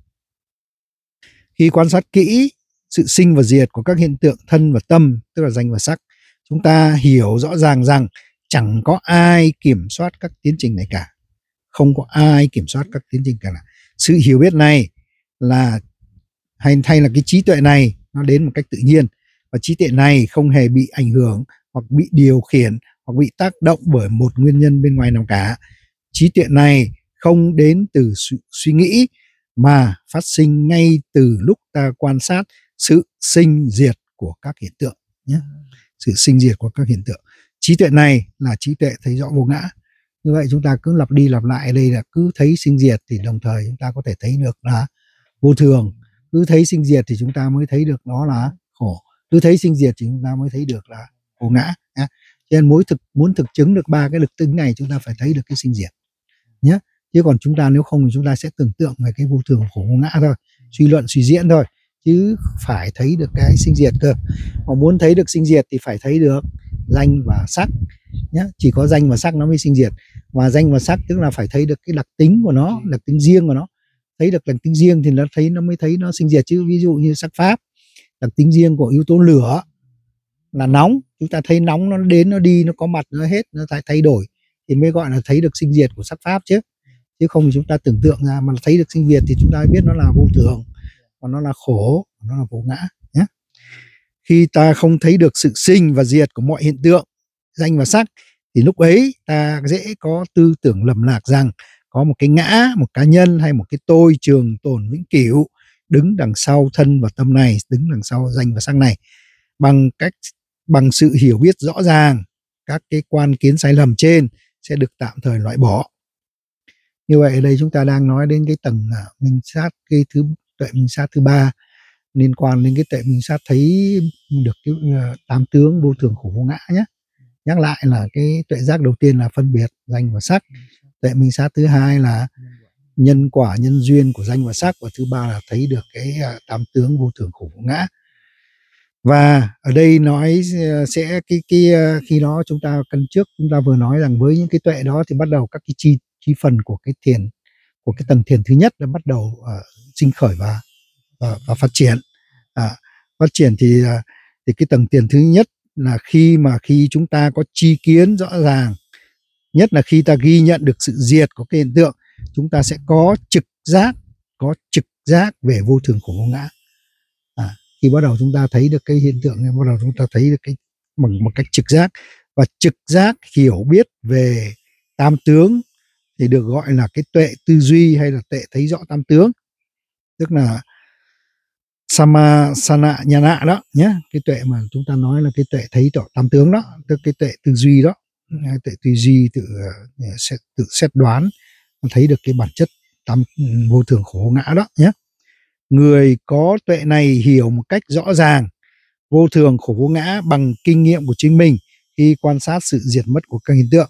Speaker 1: Khi quan sát kỹ sự sinh và diệt của các hiện tượng thân và tâm, tức là danh và sắc, chúng ta hiểu rõ ràng rằng chẳng có ai kiểm soát các tiến trình này cả. Không có ai kiểm soát các tiến trình cả. Sự hiểu biết này là hay, hay là cái trí tuệ này nó đến một cách tự nhiên, và trí tuệ này không hề bị ảnh hưởng hoặc bị điều khiển hoặc bị tác động bởi một nguyên nhân bên ngoài nào cả. Trí tuệ này không đến từ sự suy nghĩ mà phát sinh ngay từ lúc ta quan sát sự sinh diệt của các hiện tượng nhé. Sự sinh diệt của các hiện tượng. Trí tuệ này là trí tuệ thấy rõ vô ngã. Như vậy chúng ta cứ lặp đi lặp lại đây là cứ thấy sinh diệt thì đồng thời chúng ta có thể thấy được là vô thường. Cứ thấy sinh diệt thì chúng ta mới thấy được nó là khổ. Cứ thấy sinh diệt thì chúng ta mới thấy được là vô ngã À, cho nên muốn thực muốn thực chứng được ba cái lực tính này, chúng ta phải thấy được cái sinh diệt nhé. Chứ còn chúng ta nếu không thì chúng ta sẽ tưởng tượng về cái vô thường khổ vô ngã thôi, suy luận suy diễn thôi, chứ phải thấy được cái sinh diệt cơ. Mà muốn thấy được sinh diệt thì phải thấy được danh và sắc nhé. Chỉ có danh và sắc nó mới sinh diệt. Và danh và sắc tức là phải thấy được cái đặc tính của nó, đặc tính riêng của nó. Thấy được đặc tính riêng thì nó thấy nó mới thấy nó sinh diệt chứ. Ví dụ như sắc pháp, đặc tính riêng của yếu tố lửa là nóng, chúng ta thấy nóng nó đến nó đi, nó có mặt nó hết, nó thay đổi thì mới gọi là thấy được sinh diệt của sắc pháp chứ. Chứ không thì chúng ta tưởng tượng ra mà thấy được sinh diệt thì chúng ta biết nó là vô thường, và nó là khổ, nó là vô ngã nhé. Khi ta không thấy được sự sinh và diệt của mọi hiện tượng danh và sắc thì lúc ấy ta dễ có tư tưởng lầm lạc rằng có một cái ngã, một cá nhân hay một cái tôi trường tồn vĩnh cửu đứng đằng sau thân và tâm này, đứng đằng sau danh và sắc này. Bằng cách bằng sự hiểu biết rõ ràng, các cái quan kiến sai lầm trên sẽ được tạm thời loại bỏ. Như vậy ở đây chúng ta đang nói đến cái tầng uh, minh sát, cái thứ tuệ minh sát thứ ba, liên quan đến cái tuệ minh sát thấy được cái uh, tam tướng vô thường khổ vô ngã nhé. Nhắc lại là cái tuệ giác đầu tiên là phân biệt danh và sắc, tuệ minh sát thứ hai là nhân quả nhân duyên của danh và sắc, và thứ ba là thấy được cái uh, tam tướng vô thường khổ vô ngã. Và ở đây nói sẽ cái cái khi đó chúng ta cần trước chúng ta vừa nói rằng với những cái tuệ đó thì bắt đầu các cái chi chi phần của cái thiền, của cái tầng thiền thứ nhất đã bắt đầu uh, sinh khởi và, và và phát triển. À, phát triển thì uh, thì cái tầng thiền thứ nhất là khi mà khi chúng ta có tri kiến rõ ràng, nhất là khi ta ghi nhận được sự diệt của cái hiện tượng, chúng ta sẽ có trực giác, có trực giác về vô thường khổ vô ngã. À, khi bắt đầu chúng ta thấy được cái hiện tượng này, bắt đầu chúng ta thấy được cái bằng một cách trực giác, và trực giác hiểu biết về tam tướng thì được gọi là cái tuệ tư duy hay là tuệ thấy rõ tam tướng, tức là Samasana Nhana đó nhé. Cái tuệ mà chúng ta nói là cái tuệ thấy rõ tam tướng đó, tức cái tuệ tư duy đó, tuệ tư duy tự tự xét đoán, thấy được cái bản chất tam vô thường khổ vô ngã đó nhé. Người có tuệ này hiểu một cách rõ ràng vô thường khổ vô ngã bằng kinh nghiệm của chính mình khi quan sát sự diệt mất của các hiện tượng.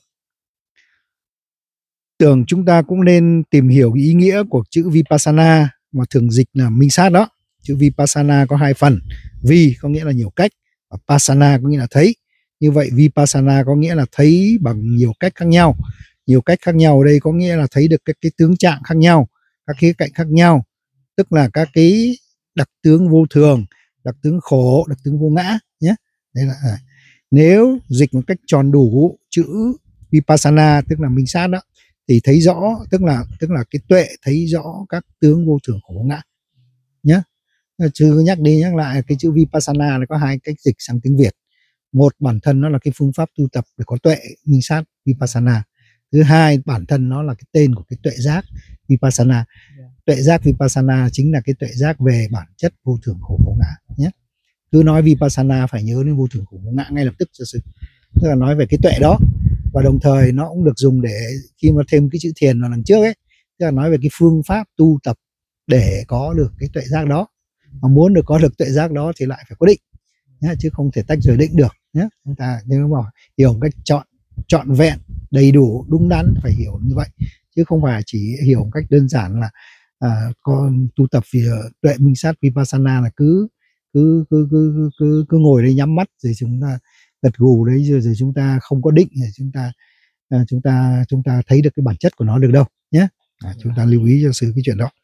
Speaker 1: Tưởng chúng ta cũng nên tìm hiểu ý nghĩa của chữ Vipassana mà thường dịch là minh sát đó. Chữ Vipassana có hai phần, Vi có nghĩa là nhiều cách và Passana có nghĩa là thấy. Như vậy Vipassana có nghĩa là thấy bằng nhiều cách khác nhau. Nhiều cách khác nhau ở đây có nghĩa là thấy được các cái tướng trạng khác nhau, các khía cạnh khác nhau, tức là các cái đặc tướng vô thường, đặc tướng khổ, đặc tướng vô ngã nhé. Đây là à. Nếu dịch một cách tròn đủ chữ Vipassana tức là minh sát đó thì thấy rõ, tức là tức là cái tuệ thấy rõ các tướng vô thường khổ vô ngã nhé. Chứ nhắc đi nhắc lại cái chữ Vipassana là có hai cách dịch sang tiếng Việt. Một, bản thân nó là cái phương pháp tu tập để có tuệ minh sát Vipassana. Thứ hai, bản thân nó là cái tên của cái tuệ giác Vipassana. Tuệ giác Vipassana chính là cái tuệ giác về bản chất vô thường khổ vô ngã nhé. Cứ nói Vipassana phải nhớ đến vô thường khổ vô ngã ngay lập tức cho sự, tức là nói về cái tuệ đó. Và đồng thời nó cũng được dùng để khi mà thêm cái chữ thiền vào đằng trước ấy, tức là nói về cái phương pháp tu tập để có được cái tuệ giác đó. Mà muốn được có được tuệ giác đó thì lại phải có định nhé, chứ không thể tách rời định được nhé. Chúng ta nếu mà hiểu một cách chọn trọn vẹn, đầy đủ, đúng đắn phải hiểu như vậy, chứ không phải chỉ hiểu một cách đơn giản là à, con tu tập vì tuệ minh sát Vipassana là cứ cứ cứ cứ cứ, cứ ngồi đây nhắm mắt rồi chúng ta gật gù đấy, rồi, rồi chúng ta không có định, rồi chúng ta à, chúng ta chúng ta thấy được cái bản chất của nó được đâu nhé. À, chúng ta lưu ý cho sự cái chuyện đó.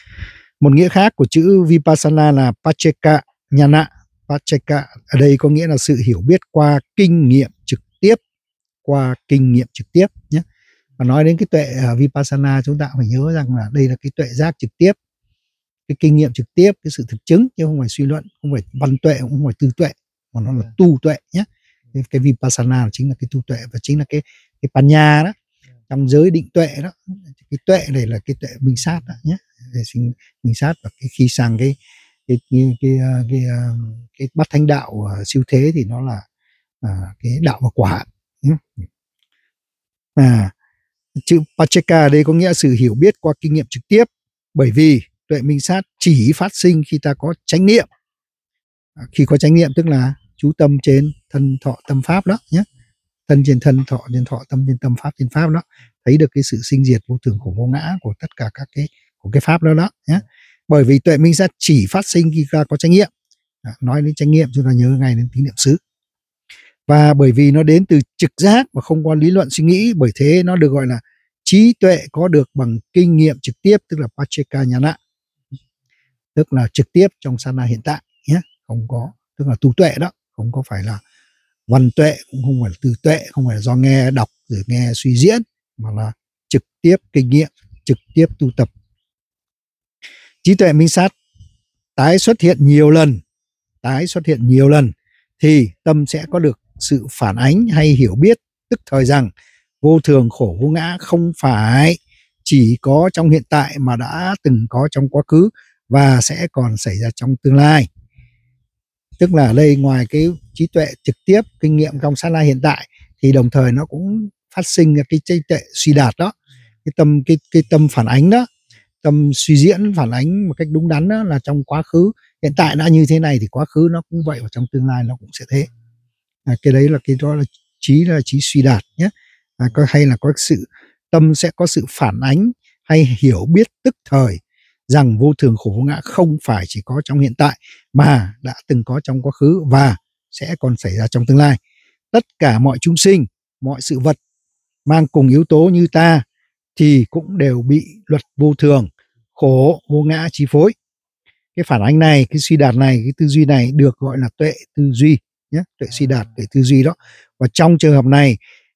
Speaker 1: Một nghĩa khác của chữ Vipassana là Pacceka Nhana. Pacceka ở đây có nghĩa là sự hiểu biết qua kinh nghiệm trực tiếp, qua kinh nghiệm trực tiếp nhé. Và nói đến cái tuệ uh, Vipassana, chúng ta phải nhớ rằng là đây là cái tuệ giác trực tiếp, cái kinh nghiệm trực tiếp, cái sự thực chứng, chứ không phải suy luận, không phải văn tuệ, cũng không phải tư tuệ, mà nó là tu tuệ nhé. Cái, cái Vipassana chính là cái tu tuệ, và chính là cái cái Panya đó, trong giới định tuệ đó. Cái tuệ này là cái tuệ minh sát đó nhé, minh sát. Và cái khi sang cái cái cái cái cái, cái, cái bát thánh đạo uh, siêu thế thì nó là uh, cái đạo và quả nhé. À, chữ Pacceka ở đây có nghĩa sự hiểu biết qua kinh nghiệm trực tiếp, bởi vì tuệ minh sát chỉ phát sinh khi ta có chánh niệm. À, khi có chánh niệm tức là chú tâm trên thân thọ tâm pháp đó nhé. Thân trên thân, thọ trên thọ, tâm trên tâm, pháp trên pháp đó. Thấy được cái sự sinh diệt vô thường khổ vô ngã của tất cả các cái của cái pháp đó đó nhé. Bởi vì tuệ minh sát chỉ phát sinh khi ta có chánh niệm. Nói đến chánh niệm chúng ta nhớ ngay đến tín niệm xứ. Và bởi vì nó đến từ trực giác và không có lý luận suy nghĩ, bởi thế nó được gọi là trí tuệ có được bằng kinh nghiệm trực tiếp, tức là Pacceka Nhana, tức là trực tiếp trong sát na hiện tại nhé. Không có, tức là tu tuệ đó, không có phải là văn tuệ, cũng không phải là từ tuệ, không phải là do nghe đọc rồi nghe suy diễn, mà là trực tiếp kinh nghiệm, trực tiếp tu tập. Trí tuệ minh sát tái xuất hiện nhiều lần, tái xuất hiện nhiều lần thì tâm sẽ có được sự phản ánh hay hiểu biết tức thời rằng vô thường khổ vô ngã không phải chỉ có trong hiện tại mà đã từng có trong quá khứ và sẽ còn xảy ra trong tương lai. Tức là đây, ngoài cái trí tuệ trực tiếp kinh nghiệm trong sát na hiện tại thì đồng thời nó cũng phát sinh ra cái trí tuệ suy đạt đó, cái tâm cái cái tâm phản ánh đó, tâm suy diễn phản ánh một cách đúng đắn đó, là trong quá khứ hiện tại đã như thế này thì quá khứ nó cũng vậy và trong tương lai nó cũng sẽ thế. À, cái đấy là cái đó là trí là trí suy đạt nhé. À, có hay là có sự tâm sẽ có sự phản ánh hay hiểu biết tức thời rằng vô thường khổ vô ngã không phải chỉ có trong hiện tại mà đã từng có trong quá khứ và sẽ còn xảy ra trong tương lai. Tất cả mọi chúng sinh, mọi sự vật mang cùng yếu tố như ta thì cũng đều bị luật vô thường khổ vô ngã chi phối. Cái phản ánh này, cái suy đạt này, cái tư duy này được gọi là tuệ tư duy nhé, tuệ suy đạt, tuệ tư duy đó. Và trong trường hợp này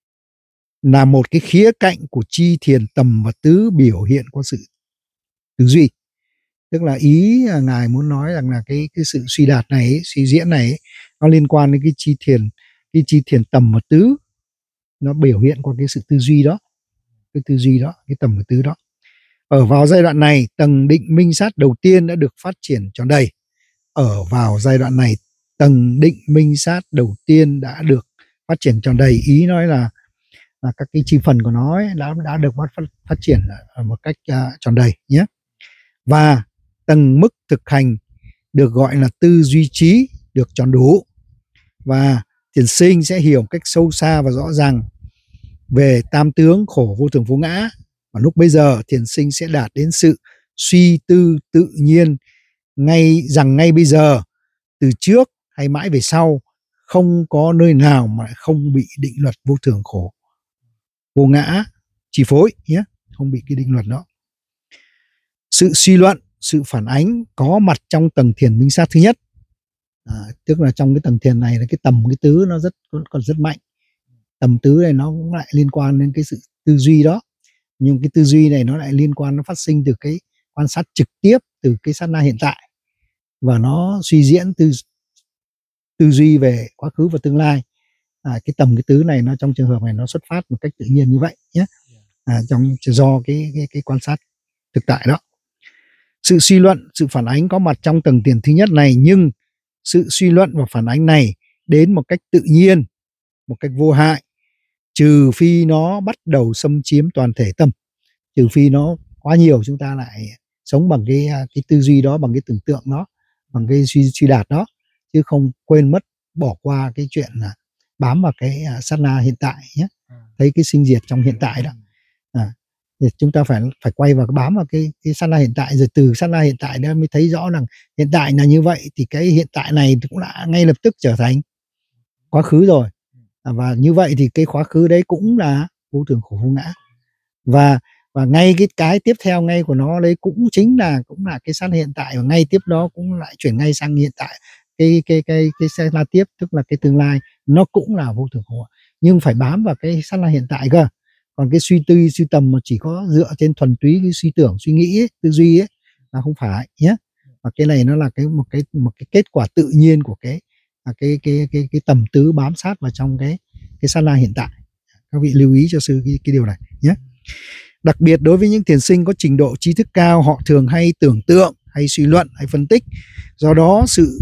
Speaker 1: là một cái khía cạnh của chi thiền tầm và tứ biểu hiện qua sự tư duy. Tức là ý là ngài muốn nói rằng là cái cái sự suy đạt này, suy diễn này nó liên quan đến cái chi thiền, cái chi thiền tầm và tứ, nó biểu hiện qua cái sự tư duy đó, cái tư duy đó, cái tầm và tứ đó. Ở vào giai đoạn này, tầng định minh sát đầu tiên đã được phát triển tròn đầy. Ở vào giai đoạn này, tầng định minh sát đầu tiên đã được phát triển tròn đầy. Ý nói là, là các cái chi phần của nó ấy, đã đã được phát, phát triển ở một cách uh, tròn đầy nhé. Và tầng mức thực hành được gọi là tư duy trí được tròn đủ. Và thiền sinh sẽ hiểu cách sâu xa và rõ ràng về tam tướng khổ vô thường vô ngã. Và lúc bây giờ thiền sinh sẽ đạt đến sự suy tư tự nhiên ngay rằng ngay bây giờ, từ trước hay mãi về sau, không có nơi nào mà không bị định luật vô thường khổ vô ngã chi phối nhé, không bị cái định luật đó. Sự suy luận, sự phản ánh có mặt trong tầng thiền minh sát thứ nhất. À, tức là trong cái tầng thiền này là cái tầm cái tứ nó rất còn rất mạnh. Tầm tứ này nó cũng lại liên quan đến cái sự tư duy đó. Nhưng cái tư duy này nó lại liên quan, nó phát sinh từ cái quan sát trực tiếp từ cái sát na hiện tại, và nó suy diễn tư tư duy về quá khứ và tương lai. À, cái tầm cái tứ này nó trong trường hợp này nó xuất phát một cách tự nhiên như vậy nhé. À, trong do cái, cái cái quan sát thực tại đó. Sự suy luận, sự phản ánh có mặt trong tầng thiền thứ nhất này, nhưng sự suy luận và phản ánh này đến một cách tự nhiên, một cách vô hại, trừ phi nó bắt đầu xâm chiếm toàn thể tâm. Trừ phi nó quá nhiều, chúng ta lại sống bằng cái cái tư duy đó, bằng cái tưởng tượng đó, bằng cái suy suy đạt đó, chứ không quên mất, bỏ qua cái chuyện là bám vào cái sát na hiện tại nhé. Thấy cái sinh diệt trong hiện tại đó. À, chúng ta phải phải quay vào bám vào cái cái sát na hiện tại, rồi từ sát na hiện tại đó mới thấy rõ rằng hiện tại là như vậy, thì cái hiện tại này cũng đã ngay lập tức trở thành quá khứ rồi. À, và như vậy thì cái quá khứ đấy cũng là vô thường khổ vô ngã. Và và ngay cái cái tiếp theo ngay của nó đấy cũng chính là cũng là cái sát na hiện tại, và ngay tiếp đó cũng lại chuyển ngay sang hiện tại, cái cái cái cái sát na tiếp, tức là cái tương lai, nó cũng là vô thường khổ, nhưng phải bám vào cái sát na hiện tại cơ. Còn cái suy tư suy tầm mà chỉ có dựa trên thuần túy cái suy tưởng suy nghĩ ấy, tư duy ấy, là không phải nhé. Và cái này nó là cái một cái một cái kết quả tự nhiên của cái cái cái cái cái, cái tầm tứ bám sát vào trong cái cái sát na hiện tại. Các vị lưu ý cho sư cái, cái điều này nhé. Đặc biệt đối với những thiền sinh có trình độ trí thức cao, họ thường hay tưởng tượng, hay suy luận, hay phân tích. Do đó sự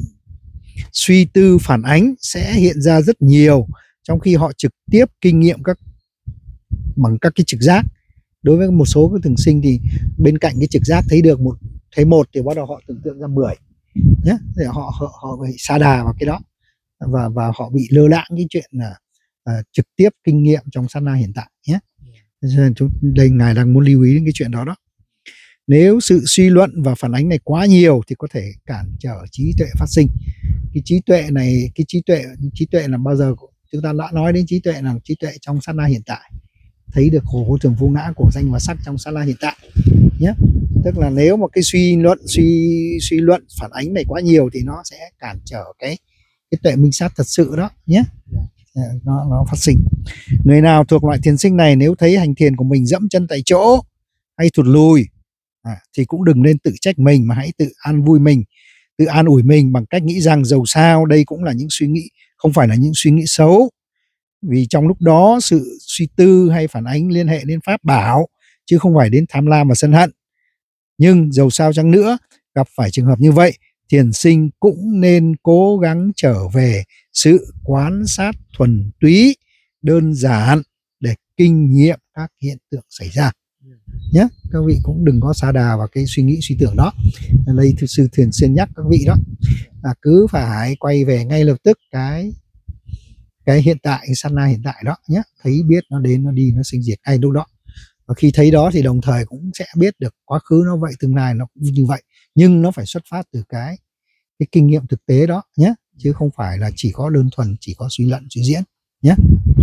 Speaker 1: suy tư phản ánh sẽ hiện ra rất nhiều, trong khi họ trực tiếp kinh nghiệm các bằng các cái trực giác. Đối với một số các thiền sinh thì bên cạnh cái trực giác thấy được một thấy một thì bắt đầu họ tưởng tượng ra mười nhé, để họ họ họ bị sa đà vào cái đó. và và họ bị lơ đãng cái chuyện là uh, trực tiếp kinh nghiệm trong sát na hiện tại nhé. Nên chúng đây ngài đang muốn lưu ý đến cái chuyện đó đó. Nếu sự suy luận và phản ánh này quá nhiều thì có thể cản trở trí tuệ phát sinh. Cái trí tuệ này, cái trí tuệ trí tuệ là bao giờ chúng ta đã nói đến trí tuệ là trí tuệ trong sát na hiện tại, thấy được khổ vô thường vô ngã của danh và sắc trong sát na hiện tại nhé. Tức là nếu mà cái suy luận suy suy luận phản ánh này quá nhiều thì nó sẽ cản trở cái cái tuệ minh sát thật sự đó nhé. Nó, nó phát sinh. Người nào thuộc loại thiền sinh này nếu thấy hành thiền của mình dẫm chân tại chỗ hay thụt lùi à, thì cũng đừng nên tự trách mình, mà hãy tự an vui mình, tự an ủi mình bằng cách nghĩ rằng dầu sao đây cũng là những suy nghĩ, không phải là những suy nghĩ xấu. Vì trong lúc đó sự suy tư hay phản ánh liên hệ đến pháp bảo chứ không phải đến tham lam và sân hận. Nhưng dầu sao chăng nữa, gặp phải trường hợp như vậy, thiền sinh cũng nên cố gắng trở về sự quan sát thuần túy, đơn giản để kinh nghiệm các hiện tượng xảy ra nhé. Các vị cũng đừng có sa đà vào cái suy nghĩ suy tưởng đó. Đây thực sự thiền xuyên nhắc các vị đó là cứ phải quay về ngay lập tức cái cái hiện tại, cái sát na hiện tại đó nhé. Thấy biết nó đến nó đi nó sinh diệt ngay lúc đó. Và khi thấy đó thì đồng thời cũng sẽ biết được quá khứ nó vậy, tương lai nó cũng như vậy, nhưng nó phải xuất phát từ cái cái kinh nghiệm thực tế đó nhé, chứ không phải là chỉ có đơn thuần chỉ có suy luận suy diễn nhé.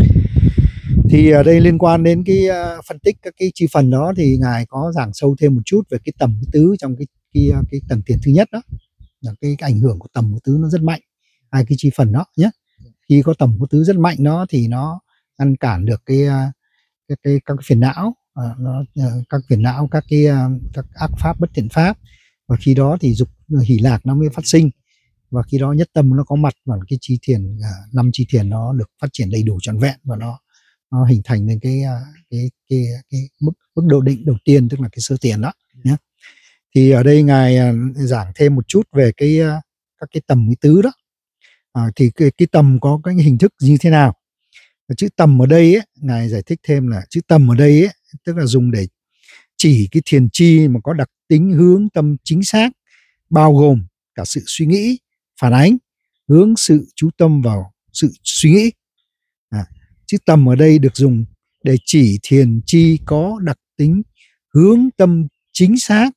Speaker 1: Thì ở đây liên quan đến cái uh, phân tích các cái chi phần đó thì ngài có giảng sâu thêm một chút về cái tầm thứ tứ trong cái cái, cái tầng thiền thứ nhất đó, là cái, cái ảnh hưởng của tầm thứ tứ nó rất mạnh, hai cái chi phần đó nhé. Khi có tầm thứ tứ rất mạnh đó thì nó ngăn cản được cái cái, cái các cái phiền não, uh, nó uh, các phiền não, các cái uh, các ác pháp bất thiện pháp, và khi đó thì dục hỷ lạc nó mới phát sinh, và khi đó nhất tâm nó có mặt và cái chi thiền năm uh, chi thiền nó được phát triển đầy đủ trọn vẹn, và nó nó hình thành nên cái cái cái cái mức mức độ định đầu tiên, tức là cái sơ tiền đó nhé. Thì ở đây ngài giảng thêm một chút về cái các cái tầm thứ tứ đó. À, thì cái, cái tầm có cái hình thức như thế nào? Chữ tầm ở đây ấy, ngài giải thích thêm là chữ tầm ở đây ấy, tức là dùng để chỉ cái thiền chi mà có đặc tính hướng tâm chính xác, bao gồm cả sự suy nghĩ, phản ánh, hướng sự chú tâm vào sự suy nghĩ. À, chữ tầm ở đây được dùng để chỉ thiền chi có đặc tính hướng tâm chính xác,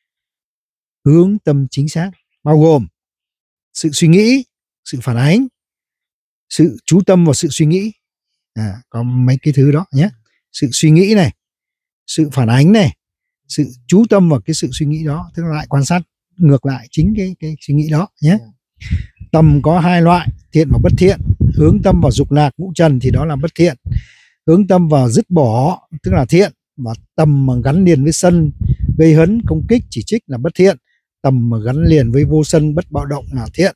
Speaker 1: hướng tâm chính xác bao gồm sự suy nghĩ, sự phản ánh, sự chú tâm vào sự suy nghĩ. À, có mấy cái thứ đó nhé. Sự suy nghĩ này, sự phản ánh này, sự chú tâm vào cái sự suy nghĩ đó, tức là lại quan sát ngược lại chính cái cái suy nghĩ đó nhé. Tầm có hai loại, thiện và bất thiện. Hướng tâm vào dục lạc ngũ trần thì đó là bất thiện. Hướng tâm vào dứt bỏ tức là thiện. Và tầm mà gắn liền với sân, gây hấn, công kích, chỉ trích là bất thiện. Tầm mà gắn liền với vô sân, bất bạo động là thiện.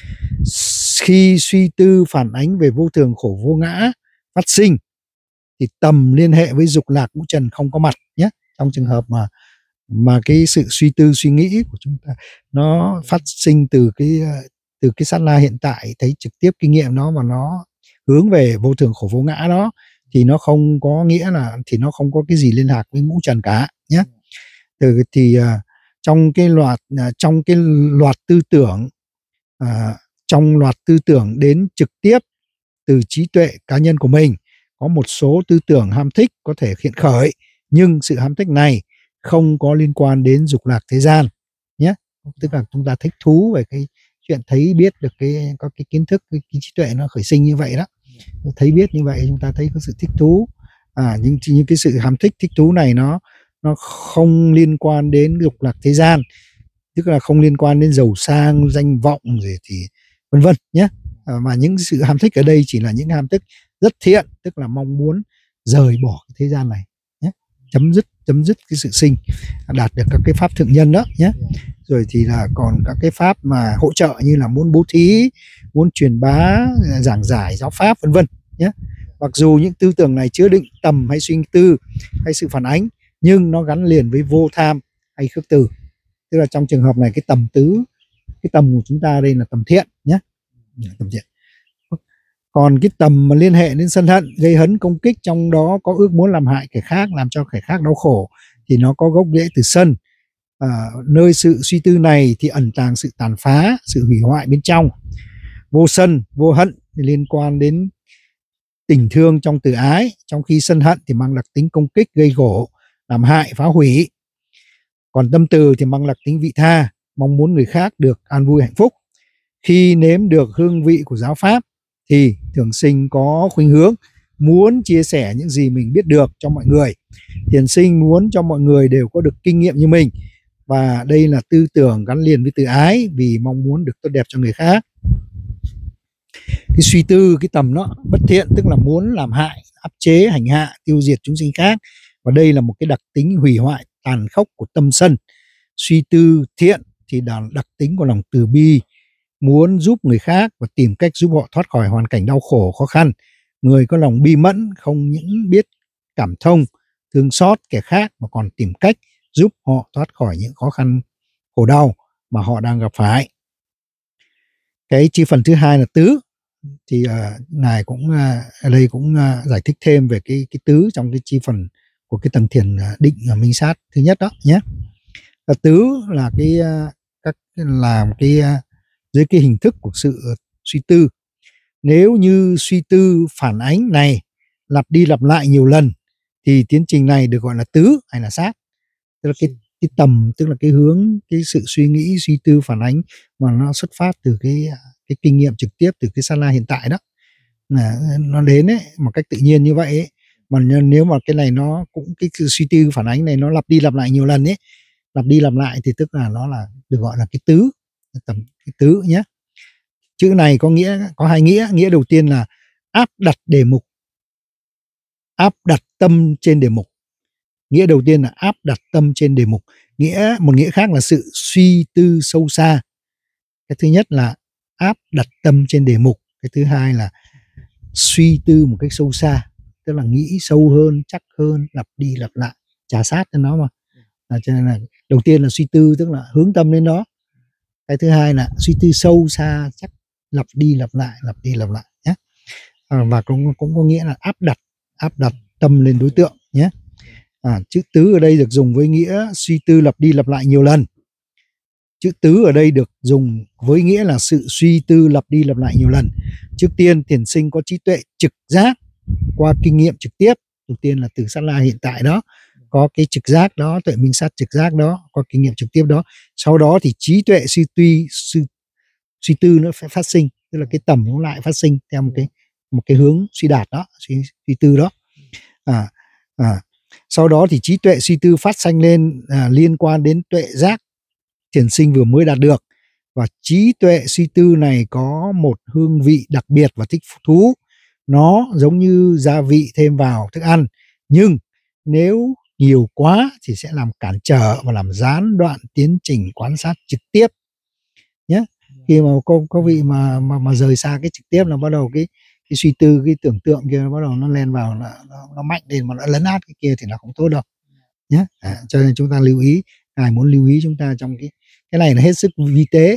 Speaker 1: Khi suy tư phản ánh về vô thường khổ vô ngã phát sinh thì tầm liên hệ với dục lạc ngũ trần không có mặt nhé. Trong trường hợp mà mà cái sự suy tư suy nghĩ của chúng ta nó phát sinh từ cái từ cái sát na hiện tại, thấy trực tiếp kinh nghiệm nó, và nó hướng về vô thường khổ vô ngã đó, thì nó không có nghĩa là thì nó không có cái gì liên lạc với ngũ trần cả nhé. Từ thì uh, trong cái loạt uh, trong cái loạt tư tưởng uh, trong loạt tư tưởng đến trực tiếp từ trí tuệ cá nhân của mình, có một số tư tưởng ham thích có thể hiện khởi, nhưng sự ham thích này không có liên quan đến dục lạc thế gian nhé. Tức là chúng ta thích thú về cái chuyện thấy biết được cái có cái kiến thức, cái, cái trí tuệ nó khởi sinh như vậy đó, thấy biết như vậy chúng ta thấy có sự thích thú. À, nhưng những cái sự ham thích thích thú này nó nó không liên quan đến dục lạc thế gian, tức là không liên quan đến giàu sang, danh vọng rồi thì vân vân nhé. À, mà những sự ham thích ở đây chỉ là những ham thích rất thiện, tức là mong muốn rời bỏ cái thế gian này nhé, chấm dứt chấm dứt cái sự sinh, đạt được các cái pháp thượng nhân đó nhé. Rồi thì là còn các cái pháp mà hỗ trợ như là muốn bố thí, muốn truyền bá, giảng giải giáo pháp vân vân nhé. Mặc dù những tư tưởng này chứa đựng tầm hay suy tư hay sự phản ánh, nhưng nó gắn liền với vô tham hay khước từ. Tức là trong trường hợp này cái tầm tứ, cái tầm của chúng ta đây là tầm thiện nhé, tầm thiện. Còn cái tầm mà liên hệ đến sân hận, gây hấn, công kích, trong đó có ước muốn làm hại kẻ khác, làm cho kẻ khác đau khổ, thì nó có gốc rễ từ sân. À, nơi sự suy tư này thì ẩn tàng sự tàn phá, sự hủy hoại bên trong. Vô sân, vô hận thì liên quan đến tình thương trong từ ái, trong khi sân hận thì mang đặc tính công kích, gây gổ, làm hại, phá hủy. Còn tâm từ thì mang đặc tính vị tha, mong muốn người khác được an vui hạnh phúc. Khi nếm được hương vị của giáo pháp thì thường sinh có khuynh hướng muốn chia sẻ những gì mình biết được cho mọi người. Thiền sinh muốn cho mọi người đều có được kinh nghiệm như mình, và đây là tư tưởng gắn liền với từ ái vì mong muốn được tốt đẹp cho người khác. Cái suy tư, cái tầm nó bất thiện, tức là muốn làm hại, áp chế, hành hạ, tiêu diệt chúng sinh khác, và đây là một cái đặc tính hủy hoại tàn khốc của tâm sân. Suy tư thiện thì là đặc tính của lòng từ bi, muốn giúp người khác và tìm cách giúp họ thoát khỏi hoàn cảnh đau khổ, khó khăn. Người có lòng bi mẫn không những biết cảm thông, thương xót kẻ khác mà còn tìm cách giúp họ thoát khỏi những khó khăn, khổ đau mà họ đang gặp phải. Cái chi phần thứ hai là tứ, thì uh, ngài cũng uh, ở đây cũng uh, giải thích thêm về cái cái tứ trong cái chi phần của cái tầng thiền uh, định uh, minh sát thứ nhất đó nhé. Uh, tứ là cái uh, các làm cái uh, dưới cái hình thức của sự uh, suy tư. Nếu như suy tư phản ánh này lặp đi lặp lại nhiều lần thì tiến trình này được gọi là tứ hay là sát. Tức là cái cái tầm, tức là cái hướng, cái sự suy nghĩ, suy tư phản ánh mà nó xuất phát từ cái cái kinh nghiệm trực tiếp từ cái Sala hiện tại đó, là nó đến ấy một cách tự nhiên như vậy ấy. Mà nếu mà cái này nó cũng cái sự suy tư phản ánh này nó lặp đi lặp lại nhiều lần ấy, lặp đi lặp lại thì tức là nó là được gọi là cái tứ, tầm cái tứ nhé. Chữ này có nghĩa, có hai nghĩa. Nghĩa đầu tiên là áp đặt đề mục, áp đặt tâm trên đề mục. Nghĩa đầu tiên là áp đặt tâm trên đề mục. Nghĩa một nghĩa khác là sự suy tư sâu xa. Cái thứ nhất là áp đặt tâm trên đề mục. Cái thứ hai là suy tư một cách sâu xa, tức là nghĩ sâu hơn, chắc hơn, lặp đi lặp lại, trà sát cho nó mà. À, cho nên là đầu tiên là suy tư, tức là hướng tâm lên đó. Cái thứ hai là suy tư sâu xa, chắc, lặp đi lặp lại, lặp đi lặp lại nhé. À, và cũng cũng có nghĩa là áp đặt, áp đặt tâm lên đối tượng nhé. À, chữ tứ ở đây được dùng với nghĩa suy tư lặp đi lặp lại nhiều lần. Chữ tứ ở đây được dùng với nghĩa là sự suy tư lặp đi lặp lại nhiều lần. Trước tiên thiền sinh có trí tuệ trực giác qua kinh nghiệm trực tiếp. Đầu tiên là từ sát la hiện tại đó, có cái trực giác đó, tuệ minh sát trực giác đó, có kinh nghiệm trực tiếp đó. Sau đó thì trí tuệ suy tuy suy, suy tư nó phải phát sinh, tức là cái tầm nó lại phát sinh theo một cái một cái hướng suy đạt đó, suy, suy tư đó. À, à. Sau đó thì trí tuệ suy tư phát sanh lên à, liên quan đến tuệ giác thiền sinh vừa mới đạt được. Và trí tuệ suy tư này có một hương vị đặc biệt và thích thú. Nó giống như gia vị thêm vào thức ăn, nhưng nếu nhiều quá thì sẽ làm cản trở và làm gián đoạn tiến trình quan sát trực tiếp nhé. Khi mà có, có vị mà, mà mà rời xa cái trực tiếp là bắt đầu cái cái suy tư, cái tưởng tượng kia nó bắt đầu nó lên vào, nó, nó, nó mạnh lên mà nó lấn át cái kia thì nó không tốt đâu nhé. À, cho nên chúng ta lưu ý, ngài muốn lưu ý chúng ta trong cái cái này là hết sức vi tế,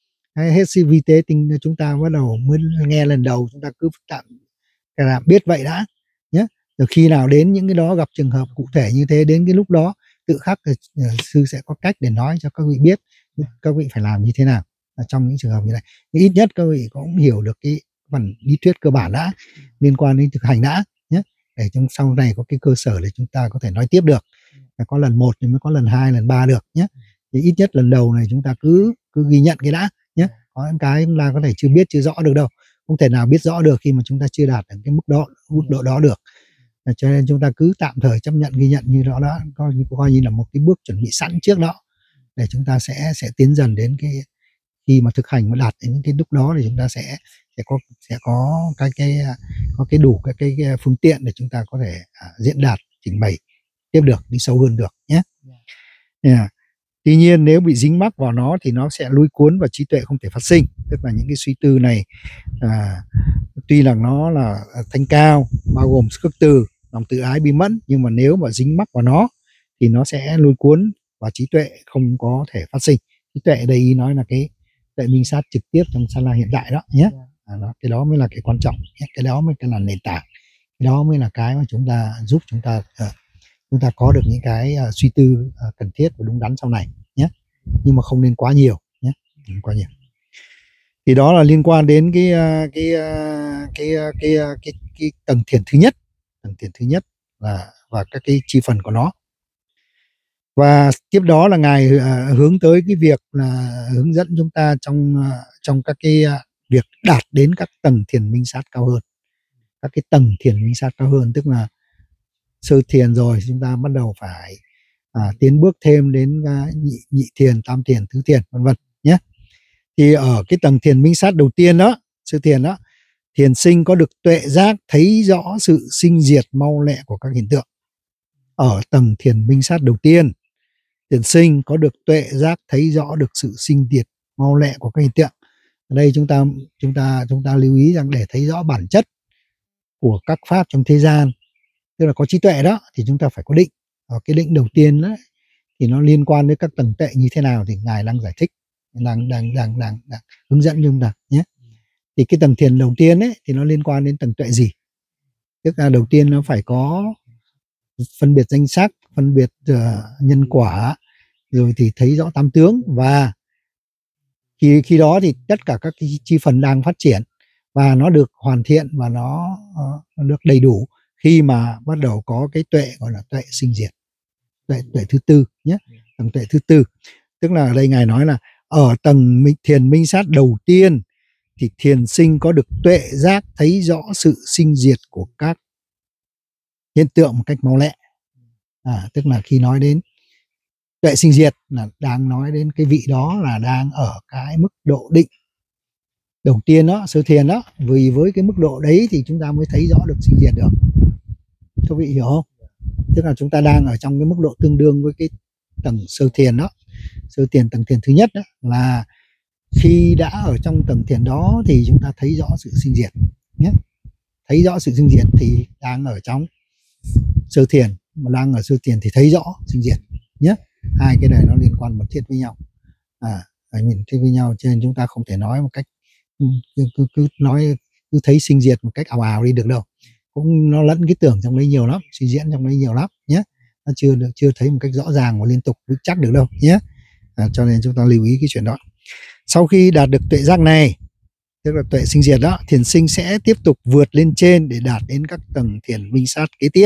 Speaker 1: hết sức vi tế. Tinh chúng ta bắt đầu mới nghe lần đầu, chúng ta cứ tạm là biết vậy đã nhé. Rồi khi nào đến những cái đó, gặp trường hợp cụ thể như thế, đến cái lúc đó tự khắc sư sẽ có cách để nói cho các vị biết các vị phải làm như thế nào trong những trường hợp như này. Nhưng ít nhất các vị cũng hiểu được cái phần lý thuyết cơ bản đã, liên quan đến thực hành đã nhé, để trong sau này có cái cơ sở để chúng ta có thể nói tiếp được. Có lần một thì mới có lần hai, lần ba được nhé. Thì ít nhất lần đầu này chúng ta cứ cứ ghi nhận cái đã nhé. Có những cái chúng ta có thể chưa biết, chưa rõ được đâu, không thể nào biết rõ được khi mà chúng ta chưa đạt được cái mức đó, mức độ đó được. Cho nên chúng ta cứ tạm thời chấp nhận, ghi nhận như đó đó, coi như, coi như là một cái bước chuẩn bị sẵn trước đó, để chúng ta sẽ sẽ tiến dần đến cái khi mà thực hành mà đạt đến cái lúc đó thì chúng ta sẽ sẽ có sẽ có cái cái có cái đủ cái cái, cái phương tiện để chúng ta có thể à, diễn đạt, trình bày tiếp được, đi sâu hơn được nhé. Yeah. Tuy nhiên nếu bị dính mắc vào nó thì nó sẽ lôi cuốn và trí tuệ không thể phát sinh. Tức là những cái suy tư này à, tuy là nó là thanh cao, bao gồm khước từ, lòng tự ái, bi mẫn, nhưng mà nếu mà dính mắc vào nó thì nó sẽ lôi cuốn và trí tuệ không có thể phát sinh. Trí tuệ ở đây ý nói là cái tuệ minh sát trực tiếp trong Sala hiện tại đó nhé. À, đó, cái đó mới là cái quan trọng nhé. Cái đó mới là nền tảng, cái đó mới là cái mà chúng ta giúp chúng ta uh, chúng ta có được những cái uh, suy tư uh, cần thiết và đúng đắn sau này nhé. Nhưng mà không nên quá nhiều nhé, không quá nhiều. Thì đó là liên quan đến cái cái cái cái cái, cái, cái tầng thiền thứ nhất, tầng thiền thứ nhất là và các cái chi phần của nó. Và tiếp đó là ngài uh, hướng tới cái việc là hướng dẫn chúng ta trong uh, trong các cái uh, việc đạt đến các tầng thiền minh sát cao hơn, các cái tầng thiền minh sát cao hơn, tức là sơ thiền rồi chúng ta bắt đầu phải à, tiến bước thêm đến uh, nhị, nhị thiền, tam thiền, tứ thiền, vân vân nhé. Thì ở cái tầng thiền minh sát đầu tiên đó, sơ thiền đó, thiền sinh có được tuệ giác thấy rõ sự sinh diệt mau lẹ của các hiện tượng. Ở tầng thiền minh sát đầu tiên, thiền sinh có được tuệ giác thấy rõ được sự sinh diệt mau lẹ của các hiện tượng. Ở đây chúng ta chúng ta chúng ta lưu ý rằng để thấy rõ bản chất của các pháp trong thế gian, tức là có trí tuệ đó, thì chúng ta phải có định. Ở cái định đầu tiên đó thì nó liên quan đến các tầng tuệ như thế nào thì ngài đang giải thích, đang đang đang đang, đang hướng dẫn chúng ta nhé. Thì cái tầng thiền đầu tiên ấy thì nó liên quan đến tầng tuệ gì? Tức là đầu tiên nó phải có phân biệt danh sắc, phân biệt uh, nhân quả, rồi thì thấy rõ tam tướng, và khi khi đó thì tất cả các cái chi phần đang phát triển và nó được hoàn thiện và nó, uh, nó được đầy đủ khi mà bắt đầu có cái tuệ gọi là tuệ sinh diệt, tuệ tuệ thứ tư nhé, tầng tuệ thứ tư. Tức là ở đây ngài nói là ở tầng thiền minh sát đầu tiên thì thiền sinh có được tuệ giác thấy rõ sự sinh diệt của các hiện tượng một cách mau lẹ. À, tức là khi nói đến tuệ sinh diệt là đang nói đến cái vị đó là đang ở cái mức độ định đầu tiên đó, sơ thiền đó. Vì với cái mức độ đấy thì chúng ta mới thấy rõ được sinh diệt được. Các vị hiểu không? Tức là chúng ta đang ở trong cái mức độ tương đương với cái tầng sơ thiền đó. Sơ thiền tầng thiền thứ nhất đó là khi đã ở trong tầng thiền đó thì chúng ta thấy rõ sự sinh diệt nhé. Thấy rõ sự sinh diệt thì đang ở trong sơ thiền, mà đang ở sơ thiền thì thấy rõ sinh diệt nhé. Hai cái này nó liên quan mật thiết với nhau, à nhìn thiết với nhau, cho nên chúng ta không thể nói một cách cứ, cứ, cứ nói cứ thấy sinh diệt một cách ảo ảo đi được đâu. Cũng nó lẫn cái tưởng trong đấy nhiều lắm, suy diễn trong đấy nhiều lắm nhé. Nó chưa được chưa thấy một cách rõ ràng và liên tục vững chắc được đâu nhé. À, cho nên chúng ta lưu ý cái chuyện đó. Sau khi đạt được tuệ giác này, tức là tuệ sinh diệt đó, thiền sinh sẽ tiếp tục vượt lên trên để đạt đến các tầng thiền minh sát kế tiếp.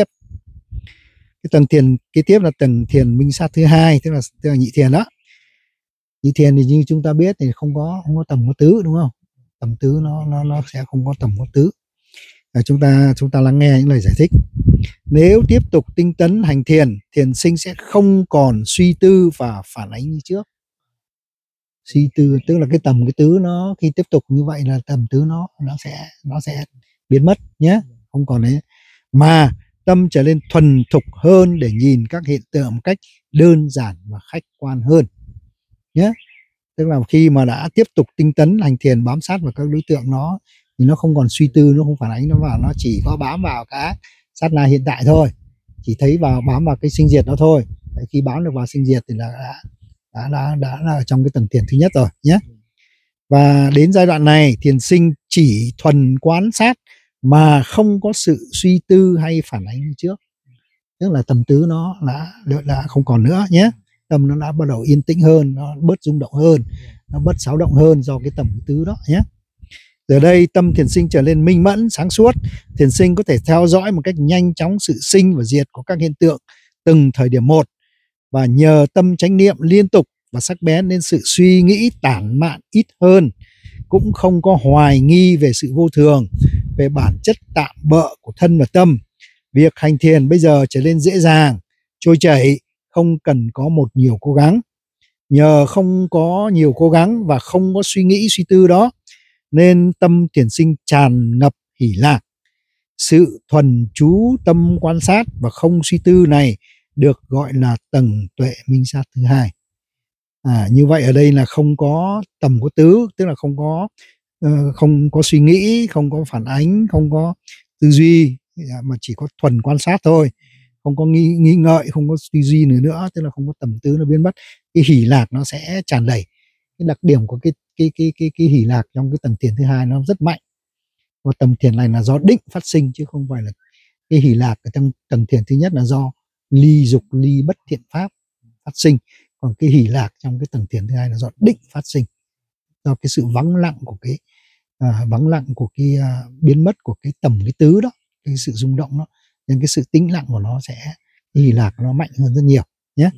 Speaker 1: Cái tầng thiền kế tiếp là tầng thiền minh sát thứ hai, tức là, tức là nhị thiền đó. Nhị thiền thì như chúng ta biết thì không có không có tầm có tứ, đúng không? Tầm tứ nó nó nó sẽ không có tầm có tứ. À, chúng ta chúng ta lắng nghe những lời giải thích. Nếu tiếp tục tinh tấn hành thiền, thiền sinh sẽ không còn suy tư và phản ánh như trước. Suy tư tức là cái tầm cái tứ nó khi tiếp tục như vậy là tầm tứ nó nó sẽ nó sẽ biến mất nhé, không còn đấy, mà tâm trở nên thuần thục hơn để nhìn các hiện tượng một cách đơn giản và khách quan hơn nhé. Tức là khi mà đã tiếp tục tinh tấn hành thiền bám sát vào các đối tượng nó thì nó không còn suy tư, nó không phản ánh nó vào, nó chỉ có bám vào cái sát na hiện tại thôi, chỉ thấy vào bám vào cái sinh diệt đó thôi. Đấy, khi bám được vào sinh diệt thì là đã đã đã đã là ở trong cái tầng thiền thứ nhất rồi nhé. Và đến giai đoạn này thiền sinh chỉ thuần quan sát mà không có sự suy tư hay phản ánh như trước, tức là tầm tứ nó đã đã không còn nữa nhé. Tâm nó đã bắt đầu yên tĩnh hơn, nó bớt rung động hơn, nó bớt xáo động hơn do cái tầm tứ đó nhé. Giờ đây tâm thiền sinh trở nên minh mẫn, sáng suốt. Thiền sinh có thể theo dõi một cách nhanh chóng sự sinh và diệt của các hiện tượng từng thời điểm một, và nhờ tâm chánh niệm liên tục và sắc bén nên sự suy nghĩ tản mạn ít hơn, cũng không có hoài nghi về sự vô thường, về bản chất tạm bợ của thân và tâm. Việc hành thiền bây giờ trở nên dễ dàng, trôi chảy, không cần có một nhiều cố gắng. Nhờ không có nhiều cố gắng và không có suy nghĩ suy tư đó, nên tâm thiền sinh tràn ngập hỷ lạc. Sự thuần chú tâm quan sát và không suy tư này được gọi là tầng tuệ minh sát thứ hai. À, như vậy ở đây là không có tầm có tứ, tức là không có uh, không có suy nghĩ, không có phản ánh, không có tư duy, mà chỉ có thuần quan sát thôi, không có nghi, nghi ngợi, không có tư duy nữa nữa, tức là không có tầm tứ nó biến mất. Cái hỷ lạc nó sẽ tràn đầy. Cái đặc điểm của cái cái cái cái cái hỷ lạc trong cái tầng thiền thứ hai nó rất mạnh. Và tầng thiền này là do định phát sinh chứ không phải là cái hỷ lạc ở trong tầng thiền thứ nhất là do ly dục ly bất thiện pháp phát sinh, còn cái hỷ lạc trong cái tầng thiền thứ hai là do định phát sinh, do cái sự vắng lặng của cái à, vắng lặng của cái à, biến mất của cái tầm cái tứ đó, cái sự rung động đó, nên cái sự tĩnh lặng của nó sẽ, cái hỷ lạc nó mạnh hơn rất nhiều nhé.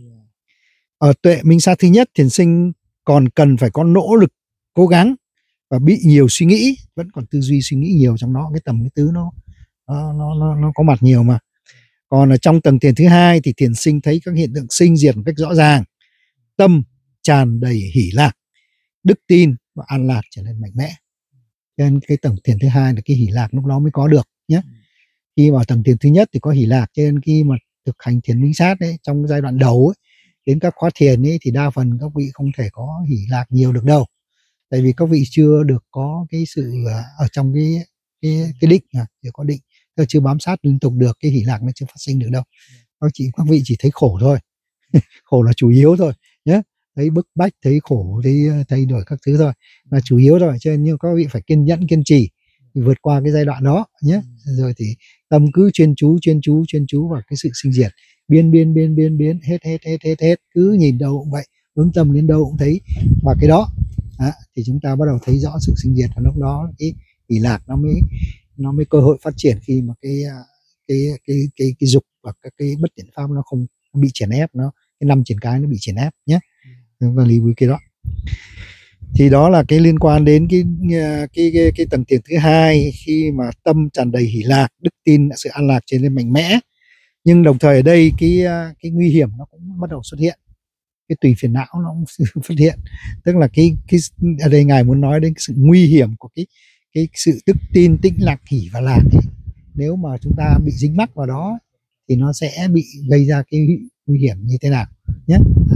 Speaker 1: Ở tuệ minh sát thứ nhất, thiền sinh còn cần phải có nỗ lực cố gắng và bị nhiều suy nghĩ, vẫn còn tư duy suy nghĩ nhiều trong đó, cái tầm cái tứ nó nó nó nó, nó có mặt nhiều mà. Còn ở trong tầng thiền thứ hai thì thiền sinh thấy các hiện tượng sinh diệt một cách rõ ràng, tâm tràn đầy hỷ lạc, đức tin và an lạc trở nên mạnh mẽ. Cho nên cái tầng thiền thứ hai là cái hỷ lạc lúc đó mới có được nhé. Khi mà tầng thiền thứ nhất thì có hỷ lạc, cho nên khi mà thực hành thiền minh sát ấy, trong giai đoạn đầu ấy, đến các khóa thiền ấy, thì đa phần các vị không thể có hỷ lạc nhiều được đâu, tại vì các vị chưa được có cái sự ở trong cái cái, cái định, à, chưa có định, chưa bám sát liên tục được, cái hỷ lạc nó chưa phát sinh được đâu. Các chị các vị chỉ thấy khổ thôi. Khổ là chủ yếu thôi nhé, thấy bức bách, thấy khổ, thấy thay đổi các thứ thôi là chủ yếu thôi. Cho nên như các vị phải kiên nhẫn kiên trì vượt qua cái giai đoạn đó nhé. Rồi thì tâm cứ chuyên chú chuyên chú chuyên chú vào cái sự sinh diệt, biến biến biến biến biến hết hết hết hết hết, cứ nhìn đâu cũng vậy, hướng tâm đến đâu cũng thấy và cái đó à, thì chúng ta bắt đầu thấy rõ sự sinh diệt, và lúc đó cái hỷ lạc nó mới nó mới cơ hội phát triển, khi mà cái cái cái cái cái dục và các cái bất thiện pháp nó không bị chèn ép, nó cái năm triển cái nó bị chèn ép nhé. Và lý với cái đó thì đó là cái liên quan đến cái cái cái, cái tầng thiền thứ hai, khi mà tâm tràn đầy hỷ lạc, đức tin, sự an lạc trở nên mạnh mẽ. Nhưng đồng thời ở đây cái cái nguy hiểm nó cũng bắt đầu xuất hiện, cái tùy phiền não nó cũng xuất hiện. Tức là cái cái ở đây ngài muốn nói đến cái sự nguy hiểm của cái cái sự đức tin, tĩnh lạc, hỷ và lạc ấy. Nếu mà chúng ta bị dính mắc vào đó thì nó sẽ bị gây ra cái nguy hiểm như thế nào nhé.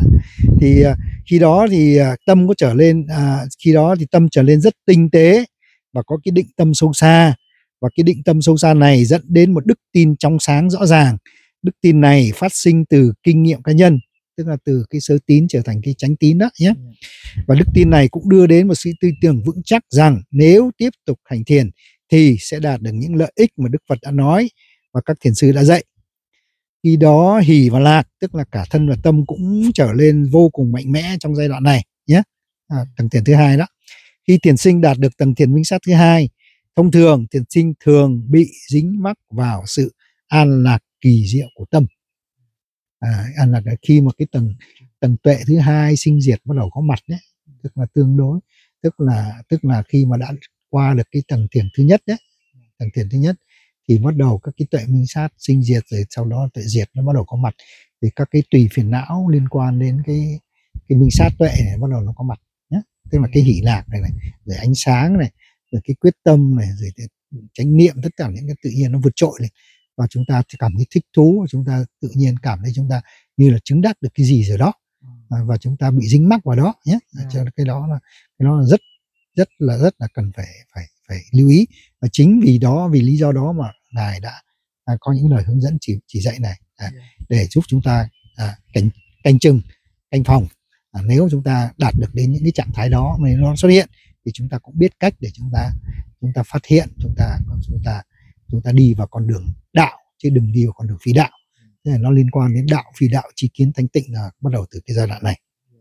Speaker 1: Thì khi đó thì tâm có trở lên à, khi đó thì tâm trở lên rất tinh tế và có cái định tâm sâu xa, và cái định tâm sâu xa này dẫn đến một đức tin trong sáng rõ ràng. Đức tin này phát sinh từ kinh nghiệm cá nhân, tức là từ cái sơ tín trở thành cái chánh tín đó nhé. Và đức tin này cũng đưa đến một sự tư tưởng vững chắc rằng nếu tiếp tục hành thiền thì sẽ đạt được những lợi ích mà Đức Phật đã nói và các thiền sư đã dạy. Khi đó hỷ và lạc, tức là cả thân và tâm, cũng trở lên vô cùng mạnh mẽ trong giai đoạn này nhé. À, tầng thiền thứ hai đó. Khi thiền sinh đạt được tầng thiền minh sát thứ hai, thông thường thiền sinh thường bị dính mắc vào sự an lạc kỳ diệu của tâm. À, an lạc là khi mà cái tầng tầng tuệ thứ hai sinh diệt bắt đầu có mặt đấy, tức là tương đối, tức là tức là khi mà đã qua được cái tầng thiền thứ nhất đấy, tầng thiền thứ nhất thì bắt đầu các cái tuệ minh sát sinh diệt, rồi sau đó tuệ diệt nó bắt đầu có mặt, thì các cái tùy phiền não liên quan đến cái cái minh sát tuệ này bắt đầu nó có mặt nhé. Tức là cái hỷ lạc này này, rồi ánh sáng này, rồi cái quyết tâm này, rồi chánh niệm, tất cả những cái tự nhiên nó vượt trội này, và chúng ta cảm thấy thích thú, chúng ta tự nhiên cảm thấy chúng ta như là chứng đắc được cái gì rồi đó, và chúng ta bị dính mắc vào đó nhé. Cho cái đó là cái đó là rất rất là rất là cần phải phải phải lưu ý, và chính vì đó, vì lý do đó mà ngài đã à, có những lời hướng dẫn chỉ chỉ dạy này à, để giúp chúng ta à, cảnh canh chừng, canh phòng. À, nếu chúng ta đạt được đến những cái trạng thái đó mà nó xuất hiện thì chúng ta cũng biết cách để chúng ta chúng ta phát hiện, chúng ta chúng ta chúng ta đi vào con đường đạo, chứ đừng đi vào con đường phi đạo. Thế là nó liên quan đến đạo, phi đạo, tri kiến, thanh tịnh là bắt đầu từ cái giai đoạn này.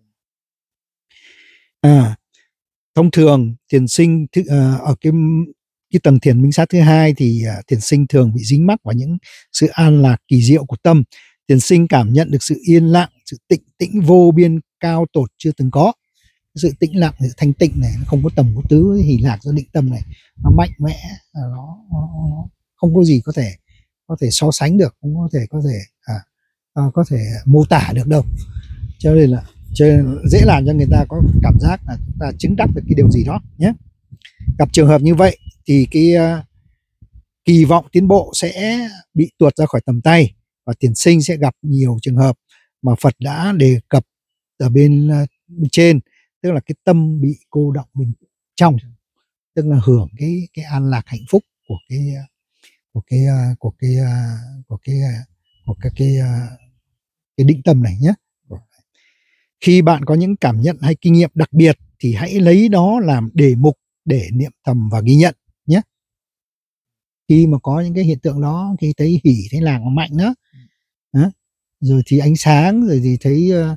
Speaker 1: À, thông thường thiền sinh uh, ở cái cái tầng thiền minh sát thứ hai thì uh, thiền sinh thường bị dính mắc vào những sự an lạc kỳ diệu của tâm. Thiền sinh cảm nhận được sự yên lặng, sự tịnh tĩnh vô biên cao tột chưa từng có. Sự tĩnh lặng, sự thanh tịnh này nó không có tầm có tứ, hỷ lạc do định tâm này nó mạnh mẽ, nó, nó, nó không có gì có thể có thể so sánh được, không có thể có thể à, à, có thể mô tả được đâu. Cho nên là cho nên dễ làm cho người ta có cảm giác là chúng ta chứng đắc được cái điều gì đó nhé. Gặp trường hợp như vậy thì cái uh, kỳ vọng tiến bộ sẽ bị tuột ra khỏi tầm tay, và thiền sinh sẽ gặp nhiều trường hợp mà Phật đã đề cập ở bên, uh, bên trên, tức là cái tâm bị cô đọng bên trong, tức là hưởng cái cái an lạc hạnh phúc của cái của cái uh, của cái uh, của cái uh, của cái cái, uh, cái định tâm này nhé. Khi bạn có những cảm nhận hay kinh nghiệm đặc biệt thì hãy lấy đó làm đề mục để niệm thầm và ghi nhận nhé. Khi mà có những cái hiện tượng đó, khi thấy hỉ, thấy lạc mạnh đó, đó, rồi thì ánh sáng, rồi thì thấy uh,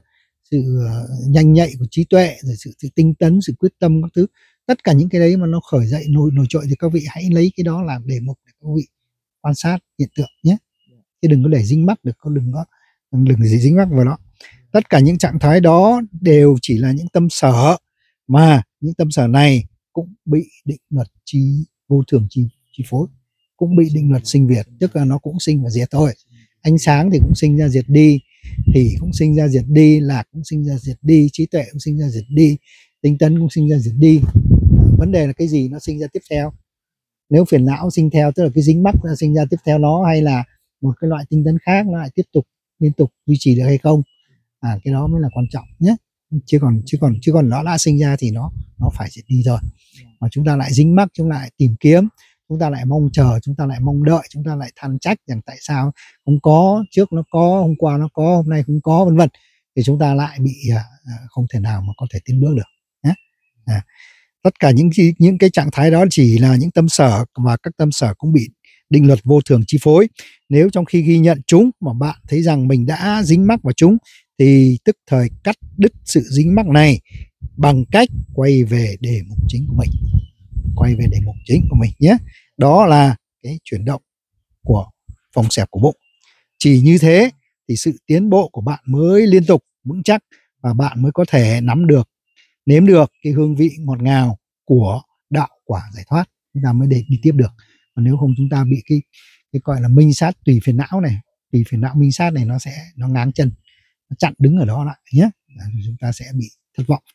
Speaker 1: sự uh, nhanh nhạy của trí tuệ, rồi sự, sự tinh tấn, sự quyết tâm các thứ, tất cả những cái đấy mà nó khởi dậy nổi nổi trội thì các vị hãy lấy cái đó làm đề mục để các vị quan sát hiện tượng nhé, chứ đừng có để dính mắc được, có đừng có đừng gì dính mắc vào đó. Tất cả những trạng thái đó đều chỉ là những tâm sở, mà những tâm sở này cũng bị định luật chi vô thường chi chi phối, cũng bị định luật sinh diệt, tức là nó cũng sinh và diệt thôi. Ánh sáng thì cũng sinh ra diệt đi, hỷ cũng sinh ra diệt đi, lạc cũng sinh ra diệt đi, trí tuệ cũng sinh ra diệt đi, tinh tấn cũng sinh ra diệt đi. Vấn đề là cái gì nó sinh ra tiếp theo? Nếu phiền não sinh theo, tức là cái dính mắc nó sinh ra tiếp theo nó, hay là một cái loại tinh tấn khác nó lại tiếp tục liên tục duy trì được hay không? À, cái đó mới là quan trọng nhé. Chứ còn chứ còn chứ còn nó đã sinh ra thì nó nó phải diệt đi thôi. Mà chúng ta lại dính mắc, chúng ta lại tìm kiếm, chúng ta lại mong chờ, chúng ta lại mong đợi, chúng ta lại than trách rằng tại sao không có, trước nó có, hôm qua nó có, hôm nay không có, vân vân, thì chúng ta lại bị à, không thể nào mà có thể tiến bước được nhé. À, tất cả những những cái trạng thái đó chỉ là những tâm sở, và các tâm sở cũng bị định luật vô thường chi phối. Nếu trong khi ghi nhận chúng mà bạn thấy rằng mình đã dính mắc vào chúng, thì tức thời cắt đứt sự dính mắc này bằng cách quay về đề mục chính của mình, quay về đề mục chính của mình nhé. Đó là cái chuyển động của phòng xẹp của bụng. Chỉ như thế thì sự tiến bộ của bạn mới liên tục vững chắc, và bạn mới có thể nắm được, nếm được cái hương vị ngọt ngào của đạo quả giải thoát, chúng ta mới để đi tiếp được. Còn nếu không chúng ta bị cái cái gọi là minh sát tùy phiền não này, tùy phiền não minh sát này, nó sẽ nó ngáng chân, nó chặn đứng ở đó lại nhé, chúng ta sẽ bị thất vọng.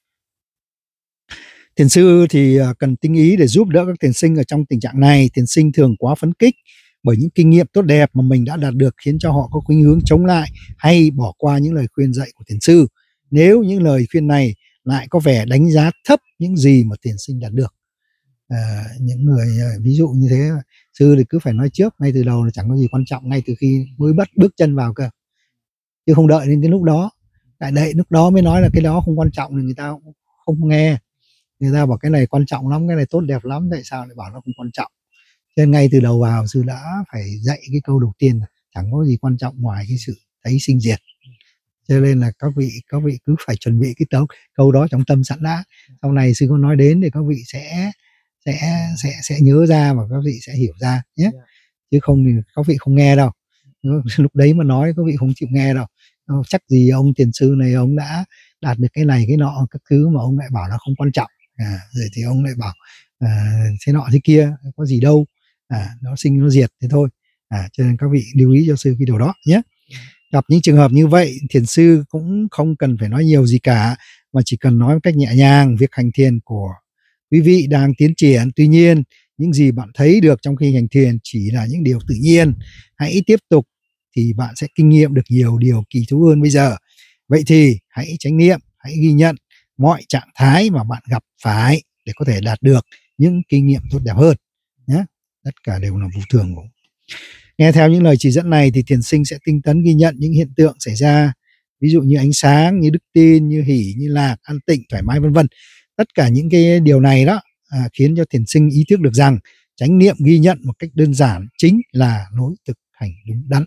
Speaker 1: Thiền sư thì cần tinh ý để giúp đỡ các thiền sinh ở trong tình trạng này. Thiền sinh thường quá phấn kích bởi những kinh nghiệm tốt đẹp mà mình đã đạt được, khiến cho họ có khuynh hướng chống lại hay bỏ qua những lời khuyên dạy của thiền sư, nếu những lời khuyên này lại có vẻ đánh giá thấp những gì mà thiền sinh đạt được. À, những người ví dụ như thế, sư thì cứ phải nói trước ngay từ đầu là chẳng có gì quan trọng, ngay từ khi mới bắt bước chân vào cơ, chứ không đợi đến cái lúc đó. Tại đấy lúc đó mới nói là cái đó không quan trọng thì người ta không nghe. Người ta bảo cái này quan trọng lắm, cái này tốt đẹp lắm, tại sao lại bảo nó không quan trọng? Cho nên ngay từ đầu vào sư đã phải dạy cái câu đầu tiên là chẳng có gì quan trọng ngoài cái sự thấy sinh diệt. Cho nên là các vị các vị cứ phải chuẩn bị cái tấu, câu đó trong tâm sẵn đã. Sau này sư có nói đến thì các vị sẽ sẽ sẽ sẽ nhớ ra và các vị sẽ hiểu ra nhé. Chứ không thì các vị không nghe đâu. Lúc đấy mà nói các vị không chịu nghe đâu. Chắc gì ông thiền sư này ông đã đạt được cái này cái nọ các thứ mà ông lại bảo là không quan trọng. À, rồi thì ông lại bảo à, thế nọ thế kia, có gì đâu, à, nó sinh nó diệt thế thôi. À, cho nên các vị lưu ý cho sư cái điều đó nhé. Gặp những trường hợp như vậy, thiền sư cũng không cần phải nói nhiều gì cả, mà chỉ cần nói một cách nhẹ nhàng. Việc hành thiền của quý vị đang tiến triển, tuy nhiên những gì bạn thấy được trong khi hành thiền chỉ là những điều tự nhiên. Hãy tiếp tục thì bạn sẽ kinh nghiệm được nhiều điều kỳ thú hơn bây giờ. Vậy thì hãy chánh niệm, hãy ghi nhận mọi trạng thái mà bạn gặp phải để có thể đạt được những kinh nghiệm tốt đẹp hơn nhé. Tất cả đều là vô thường. Nghe theo những lời chỉ dẫn này thì thiền sinh sẽ tinh tấn ghi nhận những hiện tượng xảy ra, ví dụ như ánh sáng, như đức tin, như hỷ, như lạc, an tịnh, thoải mái, vân vân. Tất cả những cái điều này đó à, khiến cho thiền sinh ý thức được rằng chánh niệm ghi nhận một cách đơn giản chính là lối thực hành đúng đắn.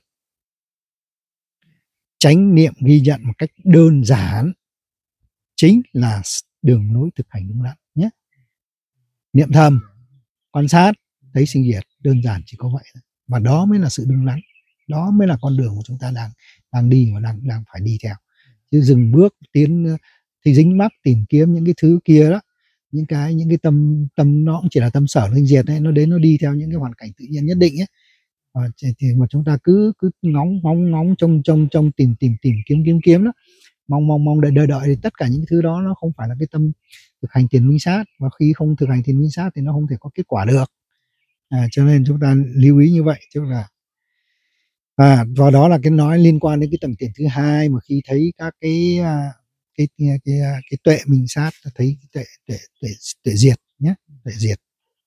Speaker 1: Chánh niệm ghi nhận một cách đơn giản chính là đường lối thực hành đúng đắn nhé. Niệm thầm, quan sát, thấy sinh diệt, đơn giản chỉ có vậy. Và đó mới là sự đúng đắn, đó mới là con đường của chúng ta đang đang đi và đang đang phải đi theo. Chứ dừng bước tiến thì dính mắc tìm kiếm những cái thứ kia đó, những cái những cái tâm tâm nó cũng chỉ là tâm sở sinh diệt đấy, nó đến nó đi theo những cái hoàn cảnh tự nhiên nhất định ấy. À, thì mà chúng ta cứ cứ ngóng ngóng ngóng trông trông trông tìm tìm tìm kiếm kiếm kiếm đó, mong mong mong đợi đợi đợi thì tất cả những thứ đó nó không phải là cái tâm thực hành thiền minh sát, và khi không thực hành thiền minh sát thì nó không thể có kết quả được. À, cho nên chúng ta lưu ý như vậy, tức là à, và đó là cái nói liên quan đến cái tầng thiền thứ hai, mà khi thấy các cái cái cái cái, cái tuệ minh sát, thấy tuệ tuệ tuệ tuệ diệt nhé, tuệ diệt.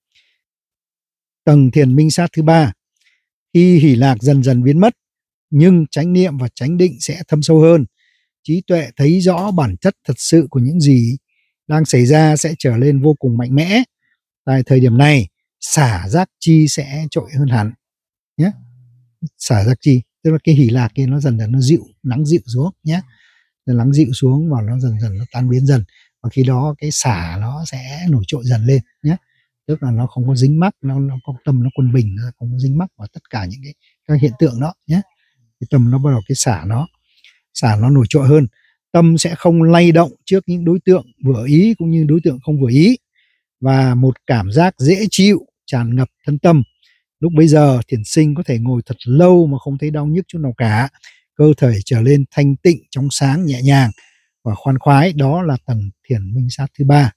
Speaker 1: Tầng thiền minh sát thứ ba, khi hỷ lạc dần dần biến mất nhưng chánh niệm và chánh định sẽ thâm sâu hơn, trí tuệ thấy rõ bản chất thật sự của những gì đang xảy ra sẽ trở lên vô cùng mạnh mẽ. Tại thời điểm này xả giác chi sẽ trội hơn hẳn nhé. Xả giác chi tức là cái hỷ lạc kia nó dần dần nó dịu, nắng dịu xuống nhé. lắng dịu xuống và nó dần dần nó tan biến dần, và khi đó cái xả nó sẽ nổi trội dần lên nhé. Tức là nó không có dính mắc, nó nó có tâm nó quân bình, nó không có dính mắc vào tất cả những cái các hiện tượng đó nhé. Cái tâm nó bắt đầu cái xả nó xả nó nổi trội hơn. Tâm sẽ không lay động trước những đối tượng vừa ý cũng như đối tượng không vừa ý, và một cảm giác dễ chịu tràn ngập thân tâm. Lúc bấy giờ thiền sinh có thể ngồi thật lâu mà không thấy đau nhức chút nào cả, cơ thể trở lên thanh tịnh, trong sáng, nhẹ nhàng và khoan khoái. Đó là tầng thiền minh sát thứ ba.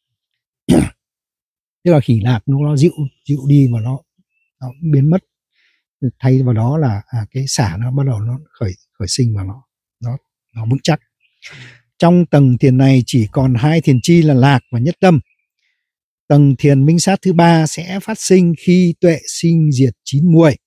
Speaker 1: Tức là hỷ lạc nó dịu dịu đi và nó, nó biến mất, thay vào đó là à, cái xả nó bắt đầu nó khởi khởi sinh và nó nó nó vững chắc. Trong tầng thiền này chỉ còn hai thiền chi là lạc và nhất tâm. Tầng thiền minh sát thứ ba sẽ phát sinh khi tuệ sinh diệt chín muồi.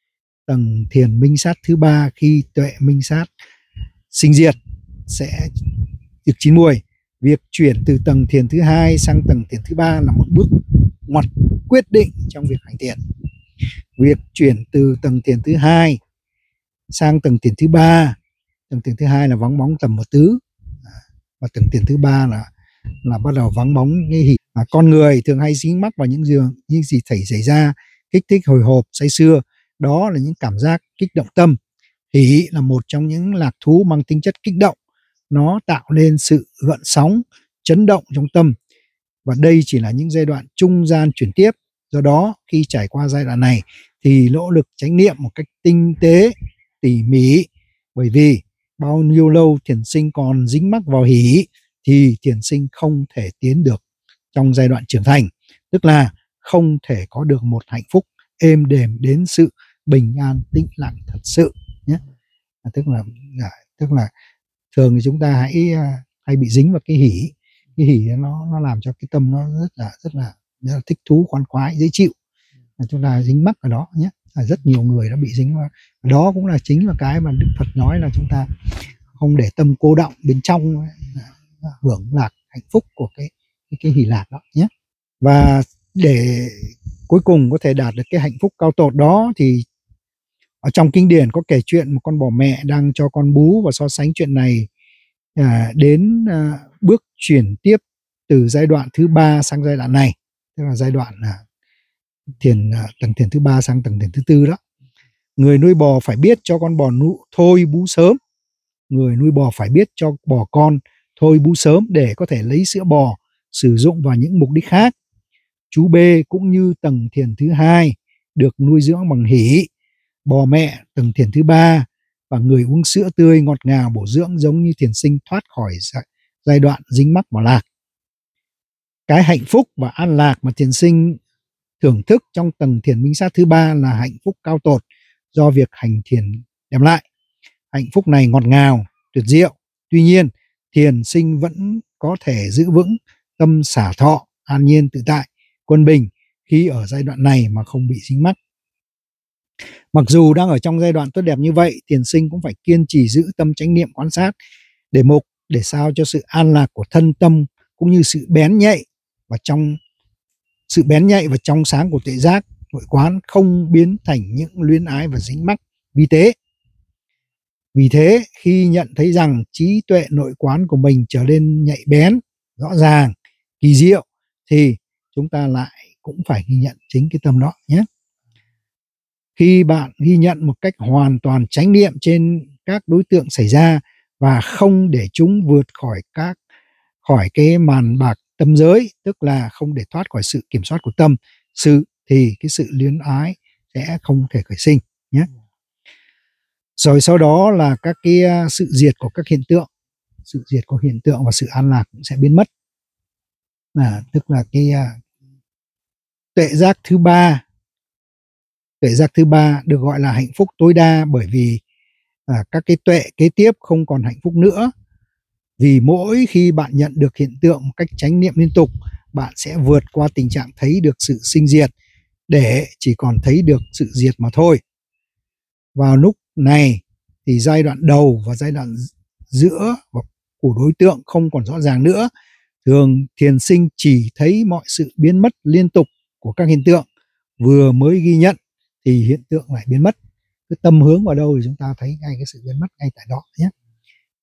Speaker 1: Tầng thiền minh sát thứ ba khi tuệ minh sát sinh diệt sẽ diệt chín muồi. Việc chuyển từ tầng thiền thứ hai sang tầng thiền thứ ba là một bước ngoặt quyết định trong việc hành thiền. Việc chuyển từ tầng thiền thứ hai sang tầng thiền thứ ba, tầng thiền thứ hai là vắng bóng tầm một tứ, và tầng thiền thứ ba là là bắt đầu vắng bóng cái hỷ. À, con người thường hay dính mắc vào những giường những gì thảy xảy ra, kích thích hồi hộp say sưa, đó là những cảm giác kích động tâm. Hỷ là một trong những lạc thú mang tính chất kích động, nó tạo nên sự gợn sóng, chấn động trong tâm, và đây chỉ là những giai đoạn trung gian chuyển tiếp. Do đó khi trải qua giai đoạn này thì nỗ lực chánh niệm một cách tinh tế, tỉ mỉ, bởi vì bao nhiêu lâu thiền sinh còn dính mắc vào hỷ thì thiền sinh không thể tiến được trong giai đoạn trưởng thành, tức là không thể có được một hạnh phúc êm đềm đến sự bình an tĩnh lặng thật sự nhé. À, tức là à, tức là thường thì chúng ta hãy hay bị dính vào cái hỷ, cái hỷ nó nó làm cho cái tâm nó rất là rất là, rất là thích thú, khoan khoái, dễ chịu. À, chúng ta dính mắc ở đó nhé. À, rất nhiều người đã bị dính vào đó, cũng là chính là cái mà Đức Phật nói là chúng ta không để tâm cô đọng bên trong, hưởng lạc hạnh phúc của cái cái, cái hỷ lạc đó nhé. Và để cuối cùng có thể đạt được cái hạnh phúc cao tột đó thì ở trong kinh điển có kể chuyện một con bò mẹ đang cho con bú, và so sánh chuyện này à, đến à, bước chuyển tiếp từ giai đoạn thứ ba sang giai đoạn này, tức là giai đoạn à, thiền à, tầng thiền thứ ba sang tầng thiền thứ tư đó. Người nuôi bò phải biết cho con bò nụ, thôi bú sớm. Người nuôi bò phải biết cho bò con thôi bú sớm để có thể lấy sữa bò sử dụng vào những mục đích khác. Chú B cũng như tầng thiền thứ hai được nuôi dưỡng bằng hỷ. Bò mẹ tầng thiền thứ ba và người uống sữa tươi ngọt ngào bổ dưỡng, giống như thiền sinh thoát khỏi giai đoạn dính mắc vào lạc. Cái hạnh phúc và an lạc mà thiền sinh thưởng thức trong tầng thiền minh sát thứ ba là hạnh phúc cao tột do việc hành thiền đem lại. Hạnh phúc này ngọt ngào, tuyệt diệu. Tuy nhiên, thiền sinh vẫn có thể giữ vững tâm xả thọ, an nhiên tự tại, quân bình khi ở giai đoạn này mà không bị dính mắc. Mặc dù đang ở trong giai đoạn tốt đẹp như vậy, thiền sinh cũng phải kiên trì giữ tâm chánh niệm quan sát đề mục, để sao cho sự an lạc của thân tâm cũng như sự bén nhạy và trong sự bén nhạy và trong sáng của tuệ giác nội quán không biến thành những luyến ái và dính mắc vi tế. Vì thế, khi nhận thấy rằng trí tuệ nội quán của mình trở nên nhạy bén, rõ ràng, kỳ diệu, thì chúng ta lại cũng phải ghi nhận chính cái tâm đó nhé. Khi bạn ghi nhận một cách hoàn toàn chánh niệm trên các đối tượng xảy ra và không để chúng vượt khỏi các khỏi cái màn bạc tâm giới, tức là không để thoát khỏi sự kiểm soát của tâm sự, thì cái sự luyến ái sẽ không thể khởi sinh nhé. Rồi sau đó là các cái sự diệt của các hiện tượng, sự diệt của hiện tượng và sự an lạc cũng sẽ biến mất. À, tức là cái tuệ giác thứ ba. Tuệ giác thứ ba được gọi là hạnh phúc tối đa bởi vì à, các cái tuệ kế tiếp không còn hạnh phúc nữa. Vì mỗi khi bạn nhận được hiện tượng một cách chánh niệm liên tục, bạn sẽ vượt qua tình trạng thấy được sự sinh diệt để chỉ còn thấy được sự diệt mà thôi. Vào lúc này thì giai đoạn đầu và giai đoạn giữa của đối tượng không còn rõ ràng nữa. Thường thiền sinh chỉ thấy mọi sự biến mất liên tục của các hiện tượng, vừa mới ghi nhận thì hiện tượng lại biến mất. Cứ tâm hướng vào đâu thì chúng ta thấy ngay cái sự biến mất ngay tại đó nhé.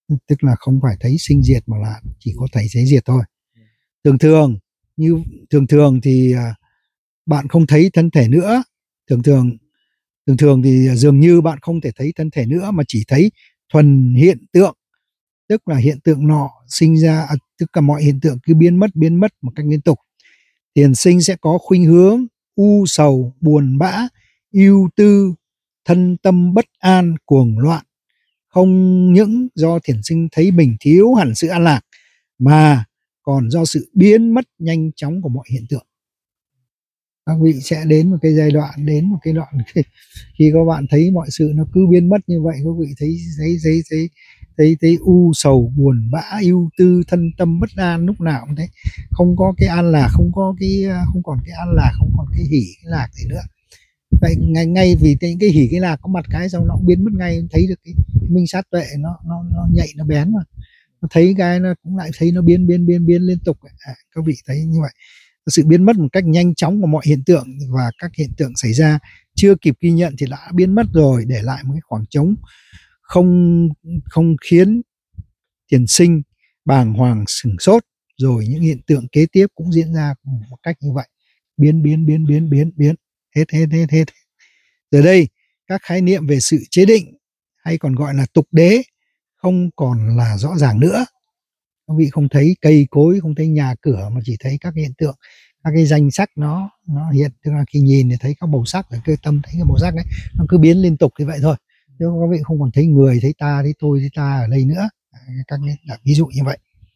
Speaker 1: tức là không phải thấy sinh diệt mà là chỉ có thấy thấy diệt thôi. Thường thường như thường thường thì bạn không thấy thân thể nữa, thường thường thường thường thì dường như bạn không thể thấy thân thể nữa mà chỉ thấy thuần hiện tượng, tức là hiện tượng nọ sinh ra, à, tức là mọi hiện tượng cứ biến mất biến mất một cách liên tục. Thiền sinh sẽ có khuynh hướng u sầu, buồn bã, ưu tư, thân tâm bất an, cuồng loạn. Không những do thiền sinh thấy mình thiếu hẳn sự an lạc mà còn do sự biến mất nhanh chóng của mọi hiện tượng. Các vị sẽ đến một cái giai đoạn, đến một cái đoạn khi, khi các bạn thấy mọi sự nó cứ biến mất như vậy, các vị thấy thấy thấy thấy thấy thấy u sầu, buồn bã, ưu tư, thân tâm bất an, lúc nào cũng thế, không có cái an lạc, không có cái không còn cái an lạc, không còn cái hỷ cái lạc gì nữa. Vậy ngay ngay vì những cái hỷ cái lạc có mặt cái xong nó cũng biến mất ngay, thấy được cái, cái minh sát tuệ nó nó nó nhạy, nó bén mà, nó thấy cái nó cũng lại thấy nó biến biến biến biến liên tục. À, các vị thấy như vậy, sự biến mất một cách nhanh chóng của mọi hiện tượng, và các hiện tượng xảy ra chưa kịp ghi nhận thì đã biến mất rồi, để lại một cái khoảng trống không không khiến thiền sinh bàng hoàng sửng sốt. Rồi những hiện tượng kế tiếp cũng diễn ra một cách như vậy, biến biến biến biến biến biến hết hết hết hết. Giờ đây các khái niệm về sự chế định hay còn gọi là tục đế không còn là rõ ràng nữa. Các vị không thấy cây cối, không thấy nhà cửa, mà chỉ thấy các hiện tượng, các cái danh sắc nó nó hiện, tức là khi nhìn thì thấy các màu sắc, cái tâm thấy cái màu sắc đấy nó cứ biến liên tục như vậy thôi. Chứ các vị không còn thấy người, thấy ta, thấy tôi, thấy ta ở đây nữa. Các cái ví dụ như vậy.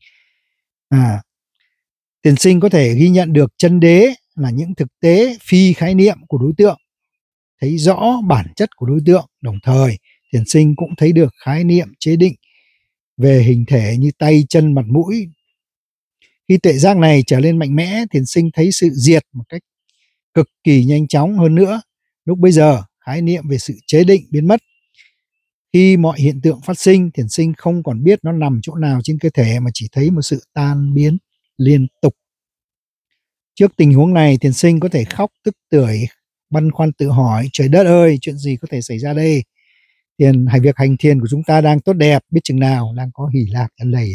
Speaker 1: À, thiền sinh có thể ghi nhận được chân đế là những thực tế phi khái niệm của đối tượng, thấy rõ bản chất của đối tượng. Đồng thời thiền sinh cũng thấy được khái niệm chế định về hình thể như tay, chân, mặt, mũi. Khi tuệ giác này trở lên mạnh mẽ, thiền sinh thấy sự diệt một cách cực kỳ nhanh chóng hơn nữa. Lúc bây giờ khái niệm về sự chế định biến mất. Khi mọi hiện tượng phát sinh, thiền sinh không còn biết nó nằm chỗ nào trên cơ thể mà chỉ thấy một sự tan biến liên tục. Trước tình huống này, thiền sinh có thể khóc tức tưởi, băn khoăn tự hỏi: trời đất ơi, chuyện gì có thể xảy ra đây? Thiền hay việc hành thiền của chúng ta đang tốt đẹp biết chừng nào, đang có hỷ lạc ăn lầy.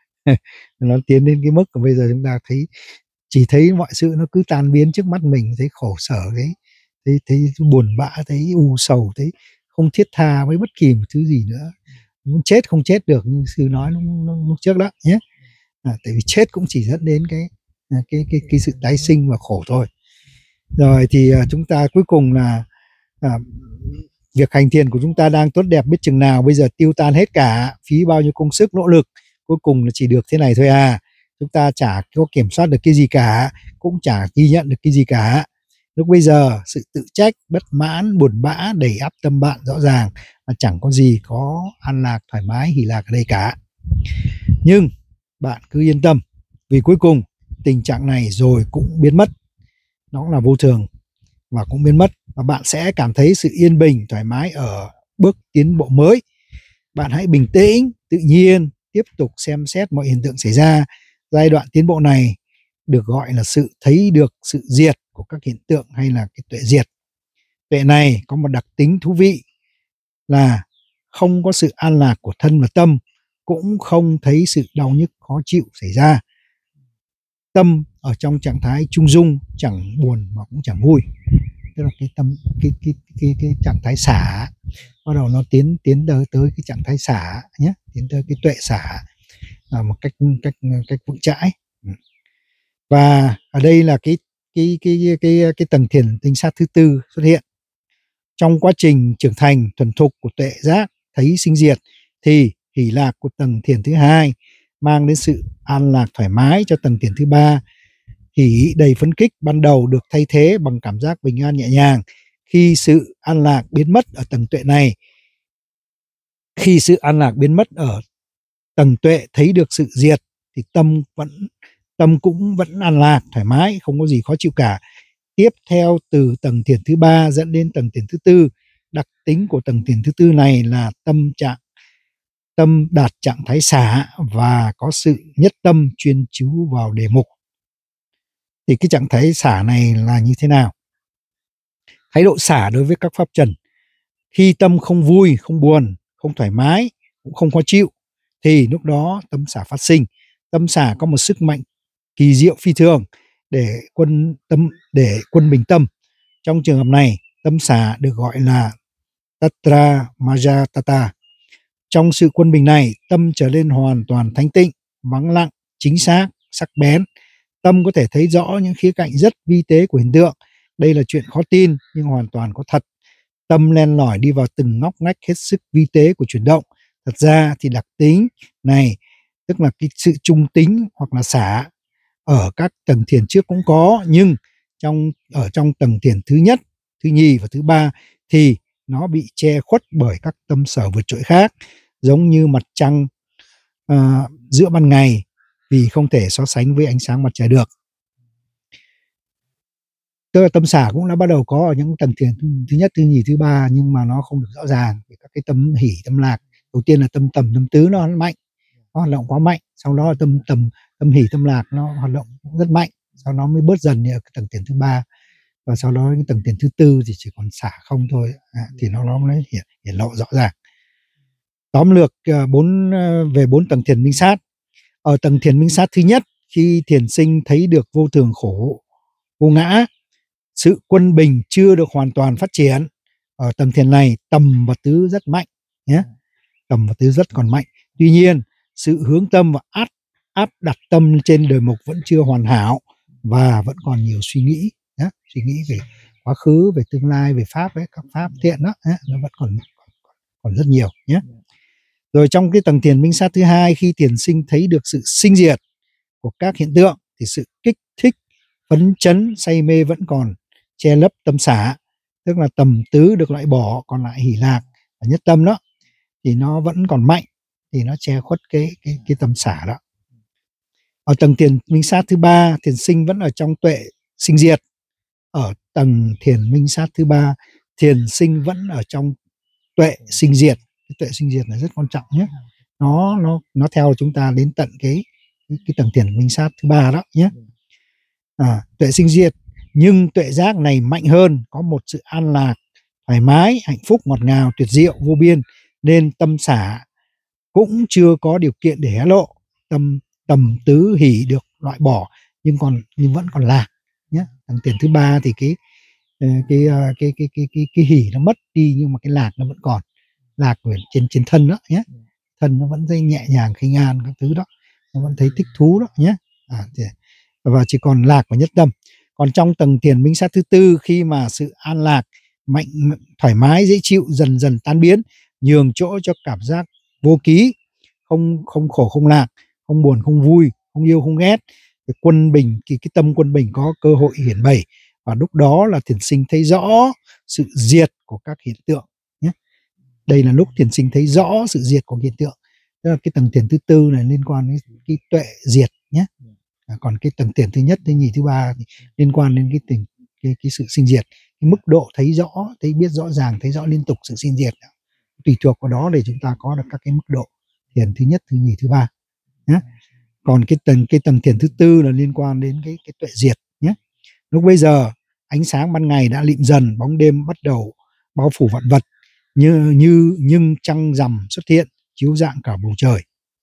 Speaker 1: Nó tiến đến cái mức mà bây giờ chúng ta thấy chỉ thấy mọi sự nó cứ tan biến trước mắt mình, thấy khổ sở, thấy thấy, thấy buồn bã, thấy u sầu, thấy không thiết tha với bất kỳ một thứ gì nữa. Muốn chết không chết được, như sư nói lúc, lúc trước đó nhé. À, tại vì chết cũng chỉ dẫn đến cái cái cái cái sự tái sinh và khổ thôi. Rồi thì uh, chúng ta cuối cùng là uh, việc hành thiền của chúng ta đang tốt đẹp biết chừng nào, bây giờ tiêu tan hết cả, phí bao nhiêu công sức nỗ lực, cuối cùng là chỉ được thế này thôi à. Chúng ta chả có kiểm soát được cái gì cả, cũng chả ghi nhận được cái gì cả. Lúc bây giờ sự tự trách, bất mãn, buồn bã đầy ắp tâm bạn rõ ràng, mà chẳng có gì có an lạc, thoải mái, hỷ lạc ở đây cả. Nhưng bạn cứ yên tâm, vì cuối cùng tình trạng này rồi cũng biến mất. Nó cũng là vô thường và cũng biến mất, và bạn sẽ cảm thấy sự yên bình, thoải mái ở bước tiến bộ mới. Bạn hãy bình tĩnh, tự nhiên tiếp tục xem xét mọi hiện tượng xảy ra. Giai đoạn tiến bộ này được gọi là sự thấy được sự diệt của các hiện tượng, hay là cái tuệ diệt. Tuệ này có một đặc tính thú vị là không có sự an lạc của thân và tâm, cũng không thấy sự đau nhức khó chịu xảy ra. Tâm ở trong trạng thái trung dung, chẳng buồn mà cũng chẳng vui, tức là cái tâm cái cái cái cái trạng thái xả, bắt đầu nó tiến tiến tới tới cái trạng thái xả nhé, tiến tới cái tuệ xả là một cách cách cách vững chãi. Và ở đây là cái cái cái cái cái, cái tầng thiền tinh sát thứ tư xuất hiện. Trong quá trình trưởng thành thuần thục của tuệ giác thấy sinh diệt, thì hỷ lạc của tầng thiền thứ hai mang đến sự an lạc thoải mái cho tầng thiền thứ ba. Hỷ đầy phấn khích ban đầu được thay thế bằng cảm giác bình an nhẹ nhàng. Khi sự an lạc biến mất ở tầng tuệ này, khi sự an lạc biến mất ở tầng tuệ thấy được sự diệt, thì tâm vẫn tâm cũng vẫn an lạc thoải mái, không có gì khó chịu cả. Tiếp theo từ tầng thiền thứ ba dẫn đến tầng thiền thứ tư. Đặc tính của tầng thiền thứ tư này là tâm trạng tâm đạt trạng thái xả và có sự nhất tâm chuyên chú vào đề mục. Thì cái trạng thái xả này là như thế nào? Thái độ xả đối với các pháp trần. Khi tâm không vui, không buồn, không thoải mái, cũng không khó chịu, thì lúc đó tâm xả phát sinh. Tâm xả có một sức mạnh kỳ diệu phi thường để quân tâm để quân bình tâm. Trong trường hợp này, tâm xả được gọi là Tatra Majatata. Trong sự quân bình này, tâm trở nên hoàn toàn thanh tịnh, vắng lặng, chính xác, sắc bén. Tâm có thể thấy rõ những khía cạnh rất vi tế của hiện tượng. Đây là chuyện khó tin nhưng hoàn toàn có thật. Tâm len lỏi đi vào từng ngóc ngách hết sức vi tế của chuyển động. Thật ra thì đặc tính này, tức là cái sự trung tính hoặc là xả, ở các tầng thiền trước cũng có, nhưng trong ở trong tầng thiền thứ nhất, thứ nhì và thứ ba thì nó bị che khuất bởi các tâm sở vượt trội khác, giống như mặt trăng uh, giữa ban ngày, vì không thể so sánh với ánh sáng mặt trời được. Tức là tâm xả cũng đã bắt đầu có ở những tầng thiền thứ nhất, thứ nhì, thứ ba, nhưng mà nó không được rõ ràng. Các cái tâm hỷ, tâm lạc, đầu tiên là tâm tầm, tâm tứ nó mạnh, nó hoạt động quá mạnh, sau đó là tâm tầm, tâm hỷ, tâm lạc nó hoạt động cũng rất mạnh, sau đó mới bớt dần ở cái tầng thiền thứ ba, và sau đó cái tầng thiền thứ tư thì chỉ còn xả không thôi, à, thì nó nó mới hiện, hiện lộ rõ ràng. Tóm lược uh, bốn uh, về bốn tầng thiền minh sát. Ở tầng thiền minh sát thứ nhất, khi thiền sinh thấy được vô thường khổ, vô ngã, sự quân bình chưa được hoàn toàn phát triển. Ở tầng thiền này, tầm và tứ rất mạnh nhé, tầm và tứ rất còn mạnh. Tuy nhiên, sự hướng tâm và áp áp đặt tâm trên đời mục vẫn chưa hoàn hảo và vẫn còn nhiều suy nghĩ nhé, suy nghĩ về quá khứ, về tương lai, về pháp ấy, các pháp thiện đó nhé, nó vẫn còn còn rất nhiều nhé. Rồi trong cái tầng thiền minh sát thứ hai, khi thiền sinh thấy được sự sinh diệt của các hiện tượng thì sự kích thích, phấn chấn, say mê vẫn còn che lấp tâm xả, tức là tầm tứ được loại bỏ, còn lại hỷ lạc và nhất tâm đó thì nó vẫn còn mạnh, thì nó che khuất cái cái cái tâm xả đó. Ở tầng thiền minh sát thứ ba, thiền sinh vẫn ở trong tuệ sinh diệt. Ở tầng thiền minh sát thứ ba, thiền sinh vẫn ở trong tuệ sinh diệt. Cái tuệ sinh diệt là rất quan trọng nhé. Nó nó nó theo chúng ta đến tận cái cái, cái tầng thiền minh sát thứ ba đó nhé. À, tuệ sinh diệt, nhưng tuệ giác này mạnh hơn, có một sự an lạc, thoải mái, hạnh phúc, ngọt ngào, tuyệt diệu, vô biên, nên tâm xả cũng chưa có điều kiện để hé lộ. Tâm tầm tứ hỷ được loại bỏ, nhưng còn nhưng vẫn còn lạc nhé. Tầng thiền thứ ba thì cái cái cái cái cái cái cái, cái hỷ nó mất đi, nhưng mà cái lạc nó vẫn còn, lạc trên trên thân đó nhé, thân nó vẫn thấy nhẹ nhàng, khinh an các thứ đó, nó vẫn thấy thích thú đó nhé. À, thì, và chỉ còn lạc và nhất tâm. Còn trong tầng thiền minh sát thứ tư, khi mà sự an lạc, mạnh, thoải mái, dễ chịu dần dần tan biến, nhường chỗ cho cảm giác vô ký, không không khổ không lạc, không buồn không vui, không yêu không ghét, cái quân bình, cái, cái tâm quân bình có cơ hội hiển bày, và lúc đó là thiền sinh thấy rõ sự diệt của các hiện tượng nhé. Đây là lúc thiền sinh thấy rõ sự diệt của hiện tượng. Tức là cái tầng thiền thứ tư này liên quan đến cái tuệ diệt nhé. À, còn cái tầng thiền thứ nhất, thứ nhì, thứ ba thì liên quan đến cái tình cái, cái sự sinh diệt, cái mức độ thấy rõ, thấy biết rõ ràng, thấy rõ liên tục sự sinh diệt, tùy thuộc vào đó để chúng ta có được các cái mức độ thiền thứ nhất, thứ nhì, thứ ba nhé. Còn cái tầng cái tầng thiền thứ tư là liên quan đến cái cái tuệ diệt nhé. Lúc bây giờ ánh sáng ban ngày đã lịm dần, bóng đêm bắt đầu bao phủ vạn vật, như như nhưng trăng rằm xuất hiện chiếu rạng cả bầu trời.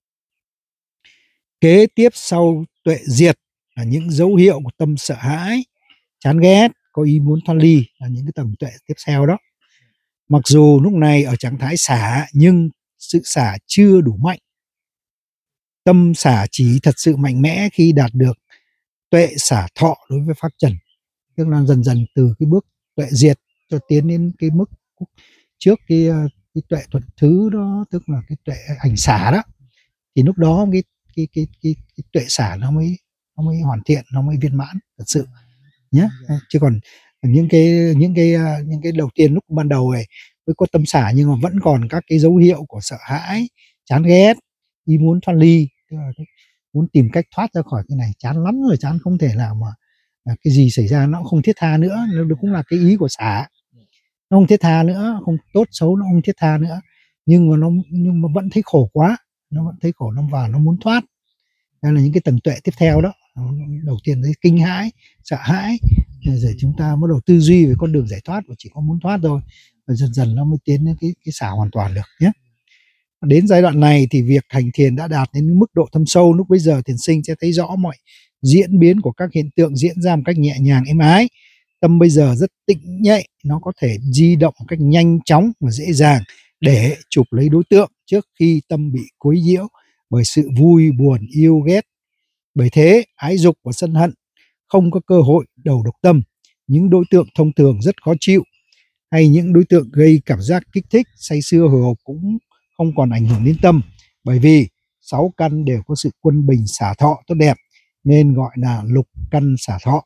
Speaker 1: Kế tiếp sau tuệ diệt là những dấu hiệu của tâm sợ hãi, chán ghét, có ý muốn thoát ly, là những cái tầng tuệ tiếp theo đó. Mặc dù lúc này ở trạng thái xả, nhưng sự xả chưa đủ mạnh. Tâm xả chỉ thật sự mạnh mẽ khi đạt được tuệ xả thọ đối với pháp trần, tức là dần dần từ cái bước tuệ diệt cho tiến đến cái mức trước cái, cái tuệ thuận thứ đó, tức là cái tuệ hành xả đó, thì lúc đó cái cái cái cái, cái tuệ xả nó mới nó mới hoàn thiện, nó mới viên mãn thật sự nhé. Chứ còn những cái những cái những cái đầu tiên lúc ban đầu này mới có tâm xả, nhưng mà vẫn còn các cái dấu hiệu của sợ hãi, chán ghét, ý muốn thoát ly, tức là cái, muốn tìm cách thoát ra khỏi cái này, chán lắm rồi, chán không thể nào mà cái gì xảy ra nó cũng không thiết tha nữa, nó cũng là cái ý của xả, nó không thiết tha nữa, không tốt xấu nó không thiết tha nữa, nhưng mà nó nhưng mà vẫn thấy khổ quá, nó vẫn thấy khổ, nó vào nó muốn thoát. Đây là những cái tầng tuệ tiếp theo đó. Đầu tiên thấy kinh hãi, sợ hãi, rồi chúng ta bắt đầu tư duy về con đường giải thoát và chỉ có muốn thoát thôi, và dần dần nó mới tiến đến cái cái xả hoàn toàn được nhé. Đến giai đoạn này thì việc hành thiền đã đạt đến mức độ thâm sâu. Lúc bây giờ thiền sinh sẽ thấy rõ mọi diễn biến của các hiện tượng diễn ra một cách nhẹ nhàng êm ái. Tâm bây giờ rất tĩnh nhạy, nó có thể di động một cách nhanh chóng và dễ dàng để chụp lấy đối tượng trước khi tâm bị quấy nhiễu bởi sự vui buồn yêu ghét. Bởi thế ái dục và sân hận không có cơ hội đầu độc tâm. Những đối tượng thông thường rất khó chịu hay những đối tượng gây cảm giác kích thích say sưa hồi hộp cũng không còn ảnh hưởng đến tâm, bởi vì sáu căn đều có sự quân bình xả thọ tốt đẹp nên gọi là lục căn xả thọ.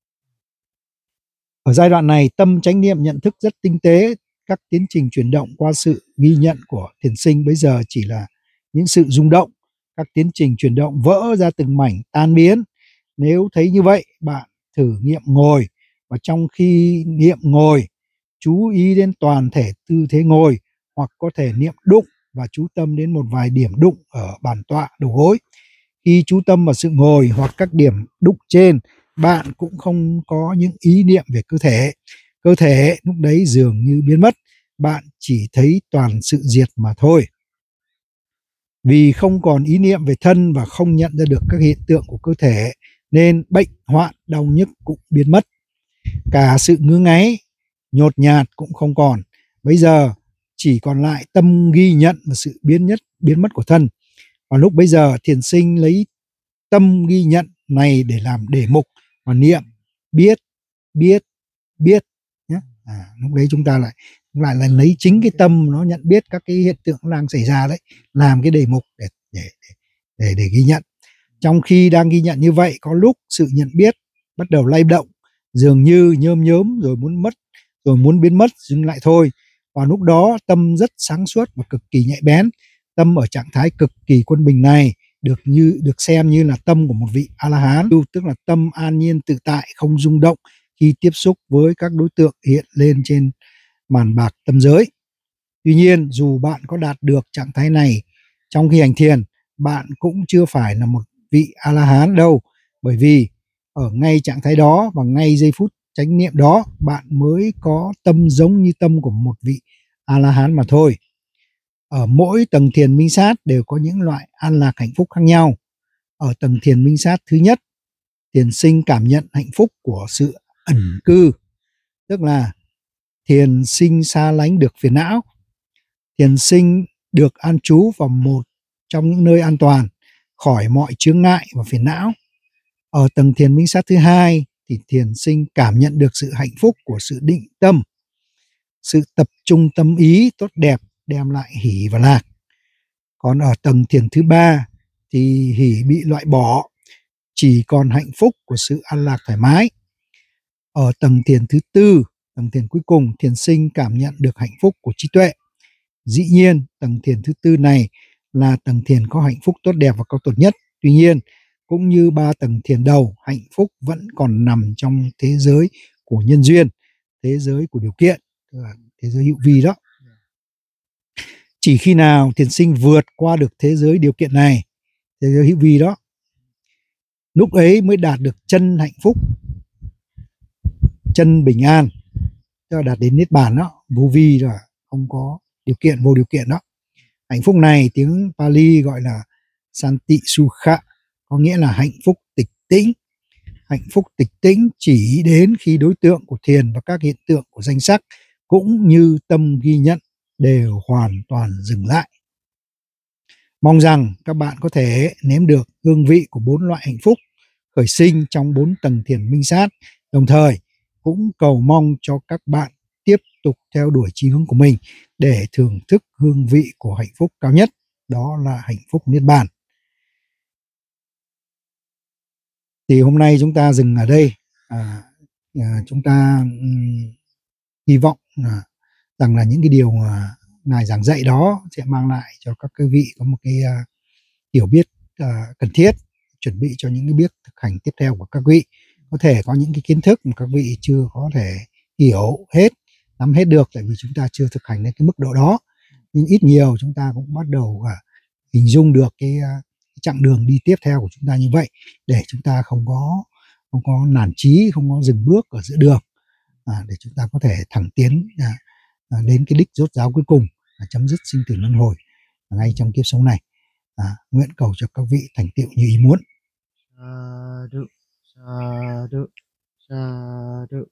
Speaker 1: Ở giai đoạn này, tâm chánh niệm nhận thức rất tinh tế. Các tiến trình chuyển động qua sự ghi nhận của thiền sinh bây giờ chỉ là những sự rung động. Các tiến trình chuyển động vỡ ra từng mảnh tan biến. Nếu thấy như vậy, bạn thử nghiệm ngồi, và trong khi niệm ngồi, chú ý đến toàn thể tư thế ngồi, hoặc có thể niệm đụng và chú tâm đến một vài điểm đụng ở bàn tọa đầu gối. Khi chú tâm vào sự ngồi hoặc các điểm đụng trên, bạn cũng không có những ý niệm về cơ thể. Cơ thể lúc đấy dường như biến mất, bạn chỉ thấy toàn sự diệt mà thôi. Vì không còn ý niệm về thân và không nhận ra được các hiện tượng của cơ thể, nên bệnh hoạn đau nhức cũng biến mất. Cả sự ngứa ngáy, nhột nhạt cũng không còn. Bây giờ chỉ còn lại tâm ghi nhận và sự biến nhất biến mất của thân. Và lúc bây giờ thiền sinh lấy tâm ghi nhận này để làm đề mục và niệm biết, biết, biết nhé. À, lúc đấy chúng ta lại lại là lấy chính cái tâm nó nhận biết các cái hiện tượng đang xảy ra đấy, làm cái đề mục để để để để, để ghi nhận. Trong khi đang ghi nhận như vậy, có lúc sự nhận biết bắt đầu lay động, dường như nhơm nhớm rồi muốn mất, rồi muốn biến mất, dừng lại thôi. Và lúc đó tâm rất sáng suốt và cực kỳ nhạy bén. Tâm ở trạng thái cực kỳ quân bình này được như được xem như là tâm của một vị A-la-hán, tức là tâm an nhiên tự tại, không rung động khi tiếp xúc với các đối tượng hiện lên trên màn bạc tâm giới. Tuy nhiên, dù bạn có đạt được trạng thái này trong khi hành thiền, bạn cũng chưa phải là một vị A-la-hán đâu, bởi vì ở ngay trạng thái đó và ngay giây phút chánh niệm đó, bạn mới có tâm giống như tâm của một vị A-la-hán mà thôi. Ở mỗi tầng thiền minh sát đều có những loại an lạc hạnh phúc khác nhau. Ở tầng thiền minh sát thứ nhất, thiền sinh cảm nhận hạnh phúc của sự ẩn cư, tức là thiền sinh xa lánh được phiền não. Thiền sinh được an trú vào một trong những nơi an toàn, khỏi mọi chướng ngại và phiền não. Ở tầng thiền minh sát thứ hai thì thiền sinh cảm nhận được sự hạnh phúc của sự định tâm, sự tập trung tâm ý tốt đẹp đem lại hỷ và lạc. Còn ở tầng thiền thứ ba thì hỷ bị loại bỏ, chỉ còn hạnh phúc của sự an lạc thoải mái. Ở tầng thiền thứ tư, tầng thiền cuối cùng, thiền sinh cảm nhận được hạnh phúc của trí tuệ. Dĩ nhiên, tầng thiền thứ tư này là tầng thiền có hạnh phúc tốt đẹp và cao tột nhất. Tuy nhiên, cũng như ba tầng thiền đầu, hạnh phúc vẫn còn nằm trong thế giới của nhân duyên, thế giới của điều kiện, thế giới hữu vi đó. Chỉ khi nào thiền sinh vượt qua được thế giới điều kiện này, thế giới hữu vi đó, lúc ấy mới đạt được chân hạnh phúc, chân bình an, tức là đạt đến niết bàn đó, vô vi rồi, không có điều kiện, vô điều kiện đó. Hạnh phúc này tiếng Pali gọi là Santi Sukha, có nghĩa là hạnh phúc tịch tĩnh. Hạnh phúc tịch tĩnh chỉ đến khi đối tượng của thiền và các hiện tượng của danh sắc cũng như tâm ghi nhận đều hoàn toàn dừng lại. Mong rằng các bạn có thể nếm được hương vị của bốn loại hạnh phúc khởi sinh trong bốn tầng thiền minh sát, đồng thời cũng cầu mong cho các bạn tiếp tục theo đuổi chí hướng của mình để thưởng thức hương vị của hạnh phúc cao nhất, đó là hạnh phúc niết bàn. Thì hôm nay chúng ta dừng ở đây. À, à, chúng ta um, hy vọng à, rằng là những cái điều mà Ngài giảng dạy đó sẽ mang lại cho các quý vị có một cái uh, hiểu biết uh, cần thiết, chuẩn bị cho những cái biết thực hành tiếp theo của các vị. Có thể có những cái kiến thức mà các vị chưa có thể hiểu hết, nắm hết được, tại vì chúng ta chưa thực hành đến cái mức độ đó. Nhưng ít nhiều chúng ta cũng bắt đầu uh, hình dung được cái, uh, cái chặng đường đi tiếp theo của chúng ta như vậy, để chúng ta không có không có nản chí, không có dừng bước ở giữa đường, à, để chúng ta có thể thẳng tiến à, à, đến cái đích rốt ráo cuối cùng là chấm dứt sinh tử luân hồi. ngay trong kiếp sống này. À, nguyện cầu cho các vị thành tựu như ý muốn.
Speaker 2: Sa du, sa du, sa du.